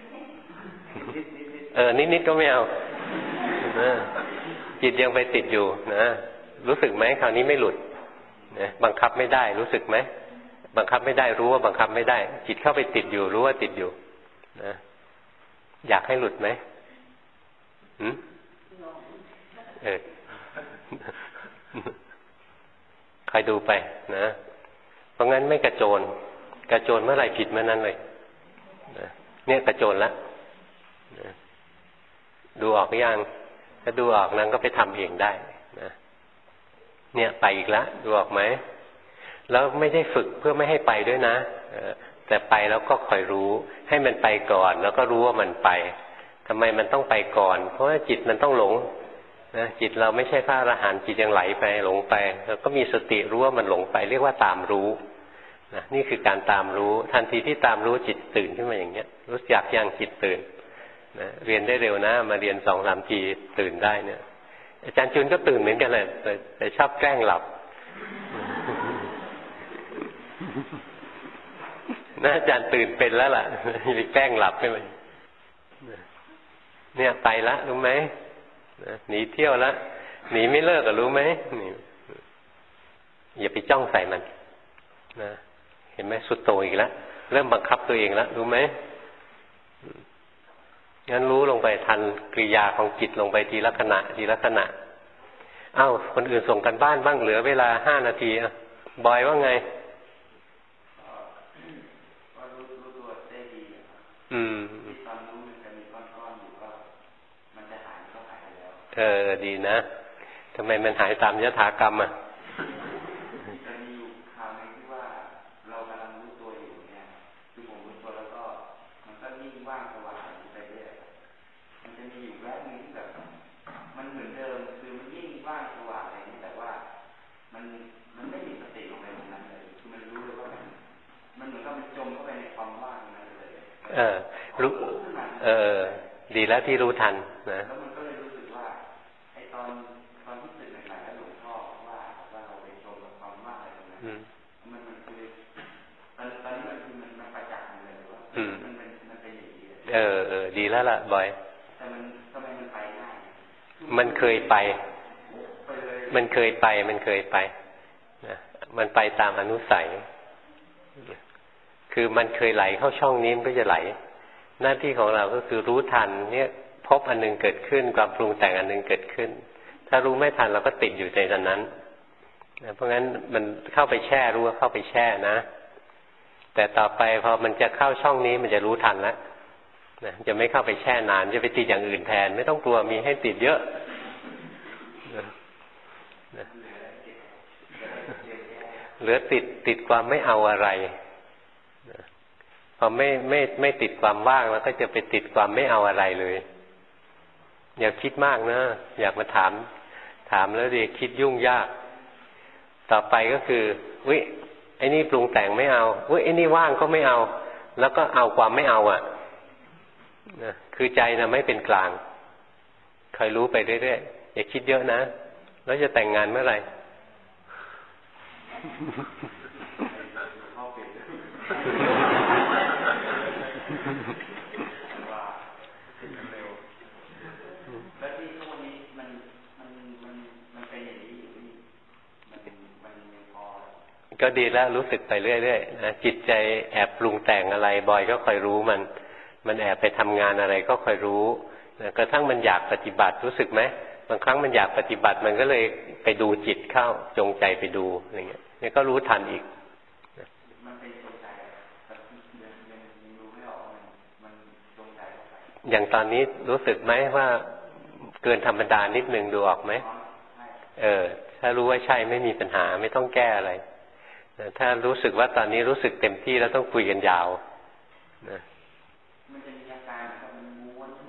A: นิดก็ไม่เอาจิตยังไปติดอยู่นะรู้สึกไหมคราวนี้ไม่หลุดนะบังคับไม่ได้รู้สึกไหมบังคับไม่ได้รู้ว่าบังคับไม่ได้จิตเข้าไปติดอยู่รู้ว่าติดอยู่นะอยากให้หลุดไหมคอยดูไปนะเพราะงั้นไม่กระโจนเมื่อไหร่ผิดเมื่อนั้นเลยเนี่ยกระโจนแล้วดูออกหรือยังถ้าดูออกนั้นก็ไปทำเองได้นะเนี่ยไปอีกแล้วดูออกไหมแล้วไม่ได้ฝึกเพื่อไม่ให้ไปด้วยนะแต่ไปแล้วก็คอยรู้ให้มันไปก่อนแล้วก็รู้ว่ามันไปทำไมมันต้องไปก่อนเพราะว่าจิตมันต้องหลงนะจิตเราไม่ใช่พระอรหันต์จิตยังไหลไปหลงไปแล้วก็มีสติรู้ว่ามันหลงไปเรียกว่าตามรู้นะนี่คือการตามรู้ทันทีที่ตามรู้จิตตื่นขึ้นมาอย่างเงี้ยรู้จักยังจิตตื่นนะเรียนได้เร็วนะมาเรียน2-3 ทีตื่นได้เนี่ยอาจารย์จุนก็ตื่นเหมือนกันเลยแต่ชอบแกล้งหลับน่าอาจารย์ตื่นเป็นแล้วล่ะไปแกล้งหลับใช่ไหมเนี่ยไปละรู้ไหมหนีเที่ยวละหนีไม่เลิกรู้ไหมอย่าไปจ้องใส่มันนะเห็นไหมสุดโต่งอีกแล้วเริ่มบังคับตัวเองแล้วรู้ไหมงั้นรู้ลงไปทันกริยาของจิตลงไปทีละขณะอ้าวคนอื่นส่งกันบ้านบ้างเหลือเวลา5 นาทีบอยว่าไงดีนะทำไมมันหายตามยถากรรมอ่ะ
C: จะมีอยู่คราวนึงที่ว่าเรากำลังรู้ตัวอยู่เนี่ยคือผมรู้ตัวแล้วก็มันก็นิ่งว่างสว่างไปเรื่อยมันจะมีอยู่แวบนึงที่แบบมันเหมือนเดิมคือมันนิ่งว่างสว่างอะไรนี่แต่ว่ามันไม่มีสติลงไปตรงนั้นเลยคือมันรู้เลยว่ามันเหมือนกับมันจมเข้าไปในความว่างนั้นเลย
A: รู้ดีแล้วที่รู้ทันนะ
C: แล้วมันก็เลยรู้สึกว่าไอ้ตอนที่ตื่นใหม่ๆแล้วหลวงพ่อว่าเราไปชมกับความว่างอะไรตรงนั้นมันคือตอนนี้มันประจักษ์เลยว่ามันเป็นอย่างนี้
A: ดีแล้วล่ะบอย
C: แต่มันทำไมมันไปได้
A: มันเคยไปนะมันไปตามอนุสัยคือมันเคยไหลเข้าช่องนี้มันก็จะไหลหน้าที่ของเราก็คือรู้ทันเนี่ยพบอันนึงเกิดขึ้นความปรุงแต่งอันนึงเกิดขึ้นถ้ารู้ไม่ทันเราก็ติดอยู่ในนั้นเพราะงั้นมันเข้าไปแช่รู้ว่าเข้าไปแช่นะแต่ต่อไปพอมันจะเข้าช่องนี้มันจะรู้ทันแล้วนะจะไม่เข้าไปแช่นานจะไปติดอย่างอื่นแทนไม่ต้องกลัวมีให้ติดเยอะเหลือติดความไม่เอาอะไรพอไม่ติดความว่างแล้วก็จะไปติดความไม่เอาอะไรเลยอย่าคิดมากนะอยากมาถามแล้วดิคิดยุ่งยากต่อไปก็คืออุ๊ยไอ้นี่ปรุงแต่งไม่เอาอุ๊ยไอ้นี่ว่างก็ไม่เอาแล้วก็เอาความไม่เอานะคือใจนะไม่เป็นกลางคอยรู้ไปเรื่อยๆอย่าคิดเยอะนะแล้วจะแต่งงานเมื่อไหร่
B: แล้วที่ทุกวันนี้มันเป็นอย่างนี้อยู่มันยังพอ
A: ก็ดีแล้วรู้สึกไปเรื่อยๆนะจิตใจแอบปรุงแต่งอะไรบ่อยก็คอยรู้มันแอบไปทำงานอะไรก็คอยรู้นะกระทั่งมันอยากปฏิบัติรู้สึกไหมบางครั้งมันอยากปฏิบัติมันก็เลยไปดูจิตเข้าจงใจไปดูอะไรเงี้ยนี่ก็รู้ทันอีก
B: มันเป็นจงใจยังรู้ไม่ออกมันจงใจ
A: อย่างตอนนี้รู้สึกไหมว่าเกินธรรมดานิดนึงดูออกไหมถ้ารู้ว่าใช่ไม่มีปัญหาไม่ต้องแก้อะไรถ้ารู้สึกว่าตอนนี้รู้สึกเต็มที่แล้วต้องคุยกันยาวนะ
B: มันจะมีอาการมันม้วน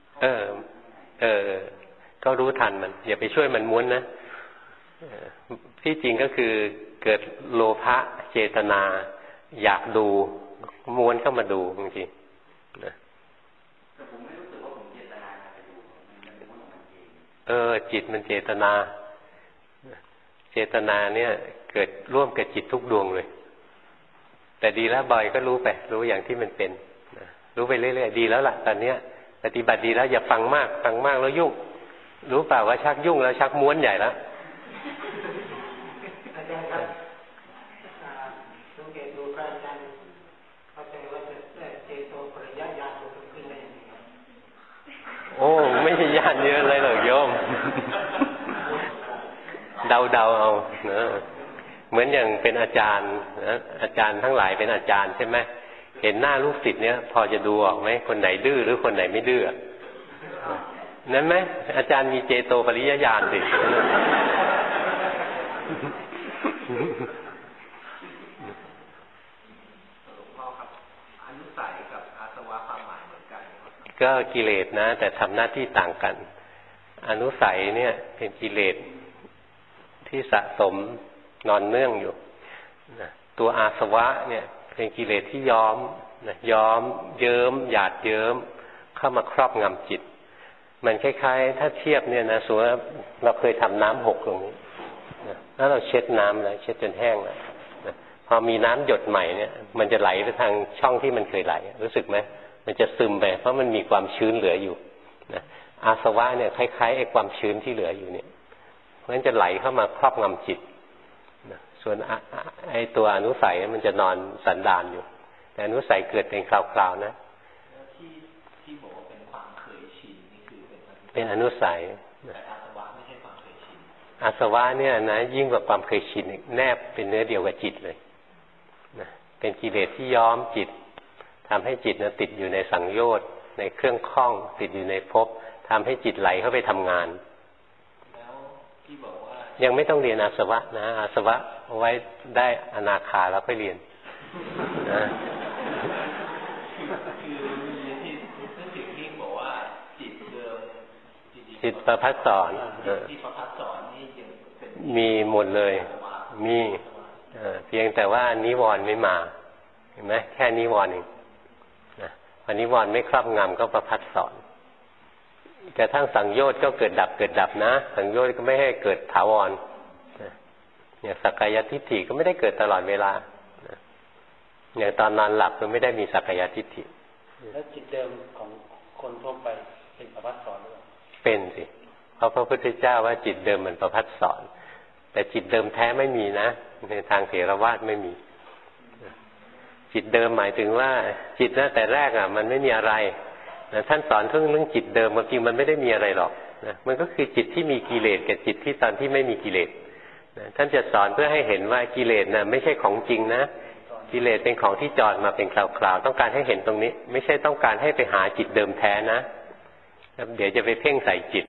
A: ก็รู้ทันมันอย่าไปช่วยมันม้วนนะที่จริงก็คือเกิดโลภะเจตนาอยากดูม้วนเข้ามาดูบางทีนะ
B: แต่ผมไม่รู้สึกว่าผมเจตนาไปดูมันม้วนของมันเอง
A: จิตมันเจตนาเจตนาเนี่ยเกิดร่วมกับจิตทุกดวงเลยแต่ดีแล้วบ่อยก็รู้ไปรู้อย่างที่มันเป็นรู้ไปเรื่อยๆดีแล้วล่ะตอนเนี้ยปฏิบัติดีแล้วอย่าฟังมากแล้วยุ่งรู้เปล่าว่าชักยุ่งแล้วชักม้วนใหญ่แล้ว
D: อาจารย์ครับสังเกตดูพระอาจารย์เข้าใจว่าจะเจโตปริยญาณขึ้นได้ยังไงครับ
A: โอ้ไม่ใช่ญาณเยอะเลยหรอกโยมเดาเอานะเหมือนอย่างเป็นอาจารย์นะอาจารย์ทั้งหลายเป็นอาจารย์ใช่ไหมเห็นหน้าลูกศิษย์เนี่ยพอจะดูออกไหมคนไหนดื้อหรือคนไหนไม่ดื้อนั้นไหมอาจารย์มีเจโตปริยญาณสิ
B: พ่อครับอนุสัยกับอาสวะความหมายเหมือนกัน
A: ก็กิเลสนะแต่ทำหน้าที่ต่างกันอนุสัยเนี่ยเป็นกิเลสที่สะสมนอนเนื่องอยู่ตัวอาสวะเนี่ยเป็นกิเลสที่ย้อมเยิ้มหยาดเยิ้มเข้ามาครอบงำจิตมันคล้ายๆถ้าเทียบเนี่ยนะสมมติว่าเราเคยทำน้ำหกตรงนี้แล้วเราเช็ดน้ำแล้วเช็ดจนแห้งแล้วพอมีน้ำหยดใหม่เนี่ยมันจะไหลไปทางช่องที่มันเคยไหลรู้สึกไหมมันจะซึมไปเพราะมันมีความชื้นเหลืออยู่อาสวะเนี่ยคล้ายๆไอ้ความชื้นที่เหลืออยู่เนี่ยเพราะฉะนั้นจะไหลเข้ามาครอบงำจิตส่วนไอ้ตัวอนุสัยมันจะนอนสันดานอยู่แต่อนุสัยเกิดเป็นคราวๆนะ
B: ที่บอกว่าเป็นความเคยชินนี่คือ
A: เป็นอนุสัย
B: แต่อาสวะไม่ใช่ความเคยชิน
A: อาสวะเนี่ยนะยิ่งกว่าความเคยชินแนบเป็นเนื้อเดียวกับจิตเลยนะเป็นกิเลสที่ย้อมจิตทำให้จิตนะติดอยู่ในสังโยชน์ในเครื่องข้องติดอยู่ในภพทำให้จิตไหลเข้าไปทำงาน
B: แล้วที่บอกว่า
A: ยังไม่ต้องเรียนอาสวะนะอาสวะเอาไว้ได้อนาคาแล้วค่อยเรียนนะจิตประภัสสรมีหมดเลยมีเพียงแต่ว่านิวรณ์ไม่มาเห็นไหมแค่นิวรณ์เองพอนิวรณ์ไม่ครอบงำก็ประภัสสรแต่ทั้งสังโยชน์ก็เกิดดับนะสังโยชน์ก็ไม่ให้เกิดถาวรเนี่ยสักกายทิฏฐิก็ไม่ได้เกิดตลอดเวลาอย่างตอนนอนหลับก็ไม่ได้มีสักกายทิฏฐิ
E: แล้วจิตเดิมของคนทั่วไปเป็นประภัสสรหรือเปล่า
A: เป็นสิเพราะพระพุทธเจ้าว่าจิตเดิมเหมือนประภัสสรแต่จิตเดิมแท้ไม่มีนะในทางเถรวาทไม่มีจิตเดิมหมายถึงว่าจิตนะแต่แรกมันไม่มีอะไรท่านสอนเรื่องจิตเดิมบางทีมันไม่ได้มีอะไรหรอกมันก็คือจิตที่มีกิเลสกับจิตที่ตอนที่ไม่มีกิเลสท่านจะสอนเพื่อให้เห็นว่ากิเลสไม่ใช่ของจริงนะกิเลสเป็นของที่จอดมาเป็นคราวๆต้องการให้เห็นตรงนี้ไม่ใช่ต้องการให้ไปหาจิตเดิมแท้นะเดี๋ยวจะไปเพ่งใส่จิต